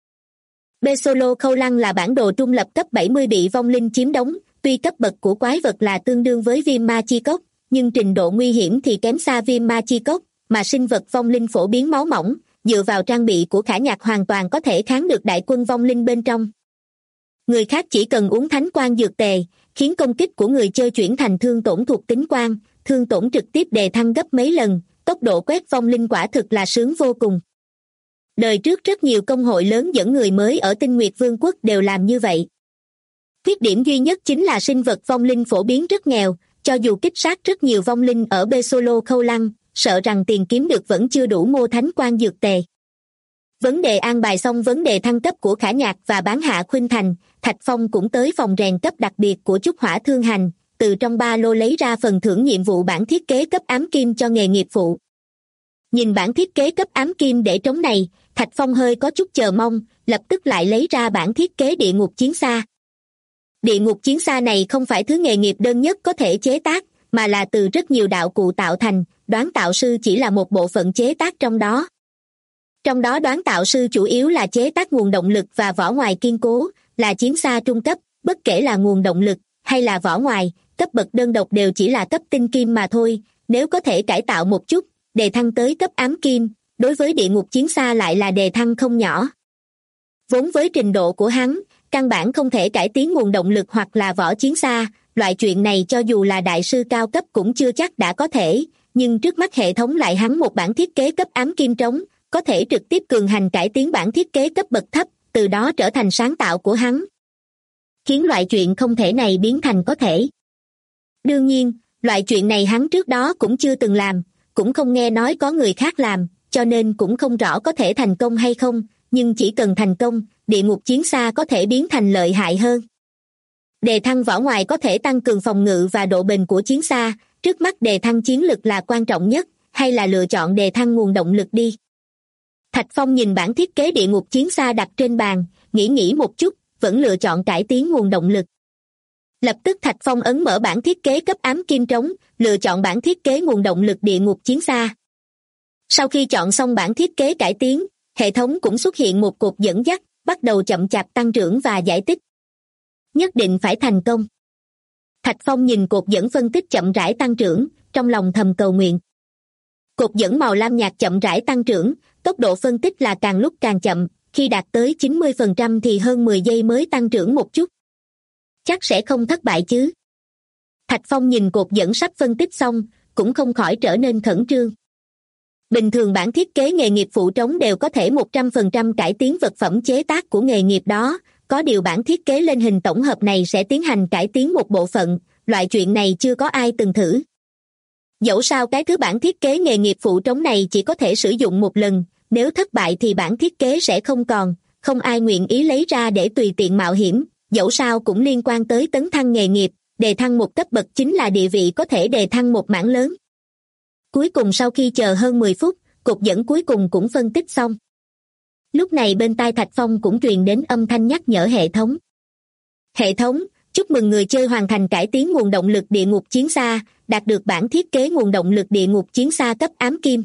Besolo Khâu Lăng là bản đồ trung lập cấp 70 bị vong linh chiếm đóng, tuy cấp bậc của quái vật là tương đương với viêm ma chi cốc, nhưng trình độ nguy hiểm thì kém xa viêm ma chi cốc, mà sinh vật vong linh phổ biến máu mỏng, dựa vào trang bị của Khả Nhạc hoàn toàn có thể kháng được đại quân vong linh bên trong. Người khác chỉ cần uống thánh quan dược tề, khiến công kích của người chơi chuyển thành thương tổn thuộc tính quan, thương tổn trực tiếp đề thăng gấp mấy lần, tốc độ quét vong linh quả thực là sướng vô cùng. Đời trước rất nhiều công hội lớn dẫn người mới ở Tinh Nguyệt Vương quốc đều làm như vậy. Khuyết điểm duy nhất chính là sinh vật vong linh phổ biến rất nghèo, cho dù kích sát rất nhiều vong linh ở Besolo Khâu Lăng, sợ rằng tiền kiếm được vẫn chưa đủ mua thánh quan dược tề. Vấn đề an bài xong vấn đề thăng cấp của Khả Nhạc và Bán Hạ Khuynh Thành, Thạch Phong cũng tới phòng rèn cấp đặc biệt của Trúc Hỏa Thương Hành, từ trong ba lô lấy ra phần thưởng nhiệm vụ bản thiết kế cấp ám kim cho nghề nghiệp phụ. Nhìn bản thiết kế cấp ám kim để trống này, Thạch Phong hơi có chút chờ mong, lập tức lại lấy ra bản thiết kế địa ngục chiến xa. Địa ngục chiến xa này không phải thứ nghề nghiệp đơn nhất có thể chế tác, mà là từ rất nhiều đạo cụ tạo thành, đoán tạo sư chỉ là một bộ phận chế tác trong đó. Trong đó đoán tạo sư chủ yếu là chế tác nguồn động lực và vỏ ngoài kiên cố, là chiến xa trung cấp, bất kể là nguồn động lực hay là vỏ ngoài, cấp bậc đơn độc đều chỉ là cấp tinh kim mà thôi, nếu có thể cải tạo một chút, đề thăng tới cấp ám kim, đối với địa ngục chiến xa lại là đề thăng không nhỏ. Vốn với trình độ của hắn, căn bản không thể cải tiến nguồn động lực hoặc là vỏ chiến xa, loại chuyện này cho dù là đại sư cao cấp cũng chưa chắc đã có thể, nhưng trước mắt hệ thống lại hắn một bản thiết kế cấp ám kim trống, có thể trực tiếp cường hành cải tiến bản thiết kế cấp bậc thấp, từ đó trở thành sáng tạo của hắn. Khiến loại chuyện không thể này biến thành có thể. Đương nhiên, loại chuyện này hắn trước đó cũng chưa từng làm, cũng không nghe nói có người khác làm, cho nên cũng không rõ có thể thành công hay không, nhưng chỉ cần thành công, địa ngục chiến xa có thể biến thành lợi hại hơn. Đề thăng vỏ ngoài có thể tăng cường phòng ngự và độ bền của chiến xa, trước mắt đề thăng chiến lực là quan trọng nhất, hay là lựa chọn đề thăng nguồn động lực đi. Thạch Phong nhìn bản thiết kế địa ngục chiến xa đặt trên bàn, nghĩ một chút, vẫn lựa chọn cải tiến nguồn động lực. Lập tức Thạch Phong ấn mở bản thiết kế cấp ám kim trống, lựa chọn bản thiết kế nguồn động lực địa ngục chiến xa. Sau khi chọn xong bản thiết kế cải tiến, hệ thống cũng xuất hiện một cột dẫn dắt, bắt đầu chậm chạp tăng trưởng và giải tích. Nhất định phải thành công. Thạch Phong nhìn cột dẫn phân tích chậm rãi tăng trưởng, trong lòng thầm cầu nguyện. Cột dẫn màu lam nhạt chậm rãi tăng trưởng, tốc độ phân tích là càng lúc càng chậm, khi đạt tới 90% thì hơn 10 giây mới tăng trưởng một chút. Chắc sẽ không thất bại chứ. Thạch Phong nhìn cột dẫn sắp phân tích xong, cũng không khỏi trở nên khẩn trương. Bình thường bản thiết kế nghề nghiệp phụ trống đều có thể 100% cải tiến vật phẩm chế tác của nghề nghiệp đó, có điều bản thiết kế lên hình tổng hợp này sẽ tiến hành cải tiến một bộ phận, loại chuyện này chưa có ai từng thử. Dẫu sao cái thứ bản thiết kế nghề nghiệp phụ trống này chỉ có thể sử dụng một lần, nếu thất bại thì bản thiết kế sẽ không còn, không ai nguyện ý lấy ra để tùy tiện mạo hiểm, dẫu sao cũng liên quan tới tấn thăng nghề nghiệp, đề thăng một cấp bậc chính là địa vị có thể đề thăng một mảng lớn. Cuối cùng sau khi chờ hơn 10 phút, cột dẫn cuối cùng cũng phân tích xong. Lúc này bên tai Thạch Phong cũng truyền đến âm thanh nhắc nhở hệ thống. Hệ thống, chúc mừng người chơi hoàn thành cải tiến nguồn động lực địa ngục chiến xa, đạt được bản thiết kế nguồn động lực địa ngục chiến xa cấp ám kim.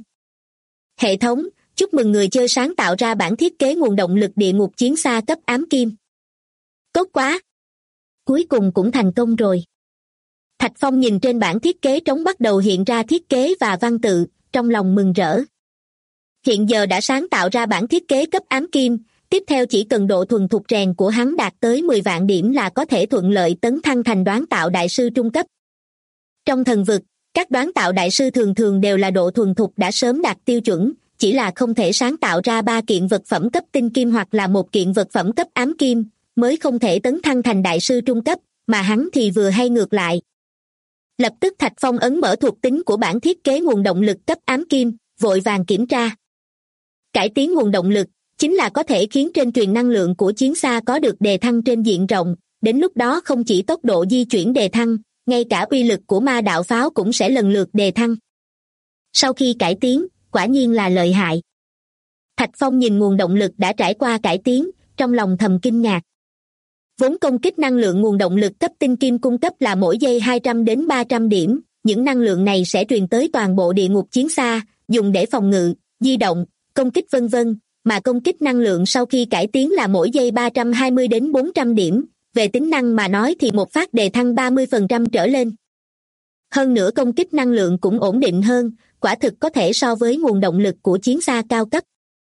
Hệ thống, chúc mừng người chơi sáng tạo ra bản thiết kế nguồn động lực địa ngục chiến xa cấp ám kim. Tốt quá! Cuối cùng cũng thành công rồi. Thạch Phong nhìn trên bản thiết kế trống bắt đầu hiện ra thiết kế và văn tự, trong lòng mừng rỡ. Hiện giờ đã sáng tạo ra bản thiết kế cấp ám kim, tiếp theo chỉ cần độ thuần thục rèn của hắn đạt tới 10 vạn điểm là có thể thuận lợi tấn thăng thành đoán tạo đại sư trung cấp. Trong thần vực, các đoán tạo đại sư thường thường đều là độ thuần thục đã sớm đạt tiêu chuẩn, chỉ là không thể sáng tạo ra 3 kiện vật phẩm cấp tinh kim hoặc là 1 kiện vật phẩm cấp ám kim, mới không thể tấn thăng thành đại sư trung cấp, mà hắn thì vừa hay ngược lại. Lập tức Thạch Phong ấn mở thuộc tính của bản thiết kế nguồn động lực cấp ám kim, vội vàng kiểm tra. Cải tiến nguồn động lực chính là có thể khiến trên truyền năng lượng của chiến xa có được đề thăng trên diện rộng, đến lúc đó không chỉ tốc độ di chuyển đề thăng, ngay cả uy lực của ma đạo pháo cũng sẽ lần lượt đề thăng. Sau khi cải tiến, quả nhiên là lợi hại. Thạch Phong nhìn nguồn động lực đã trải qua cải tiến, trong lòng thầm kinh ngạc. Vốn công kích năng lượng nguồn động lực cấp tinh kim cung cấp là mỗi giây 200 đến 300 điểm, những năng lượng này sẽ truyền tới toàn bộ địa ngục chiến xa, dùng để phòng ngự, di động, công kích vân vân, mà công kích năng lượng sau khi cải tiến là mỗi giây 320 đến 400 điểm, về tính năng mà nói thì một phát đề thăng 30% trở lên. Hơn nữa công kích năng lượng cũng ổn định hơn, quả thực có thể so với nguồn động lực của chiến xa cao cấp.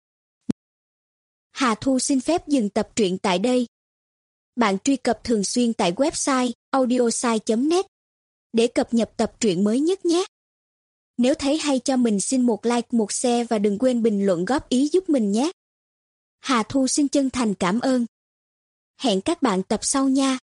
Hà Thu xin phép dừng tập truyện tại đây. Bạn truy cập thường xuyên tại website audiosai.net để cập nhật tập truyện mới nhất nhé. Nếu thấy hay cho mình xin một like, một share và đừng quên bình luận góp ý giúp mình nhé. Hà Thu xin chân thành cảm ơn. Hẹn các bạn tập sau nha.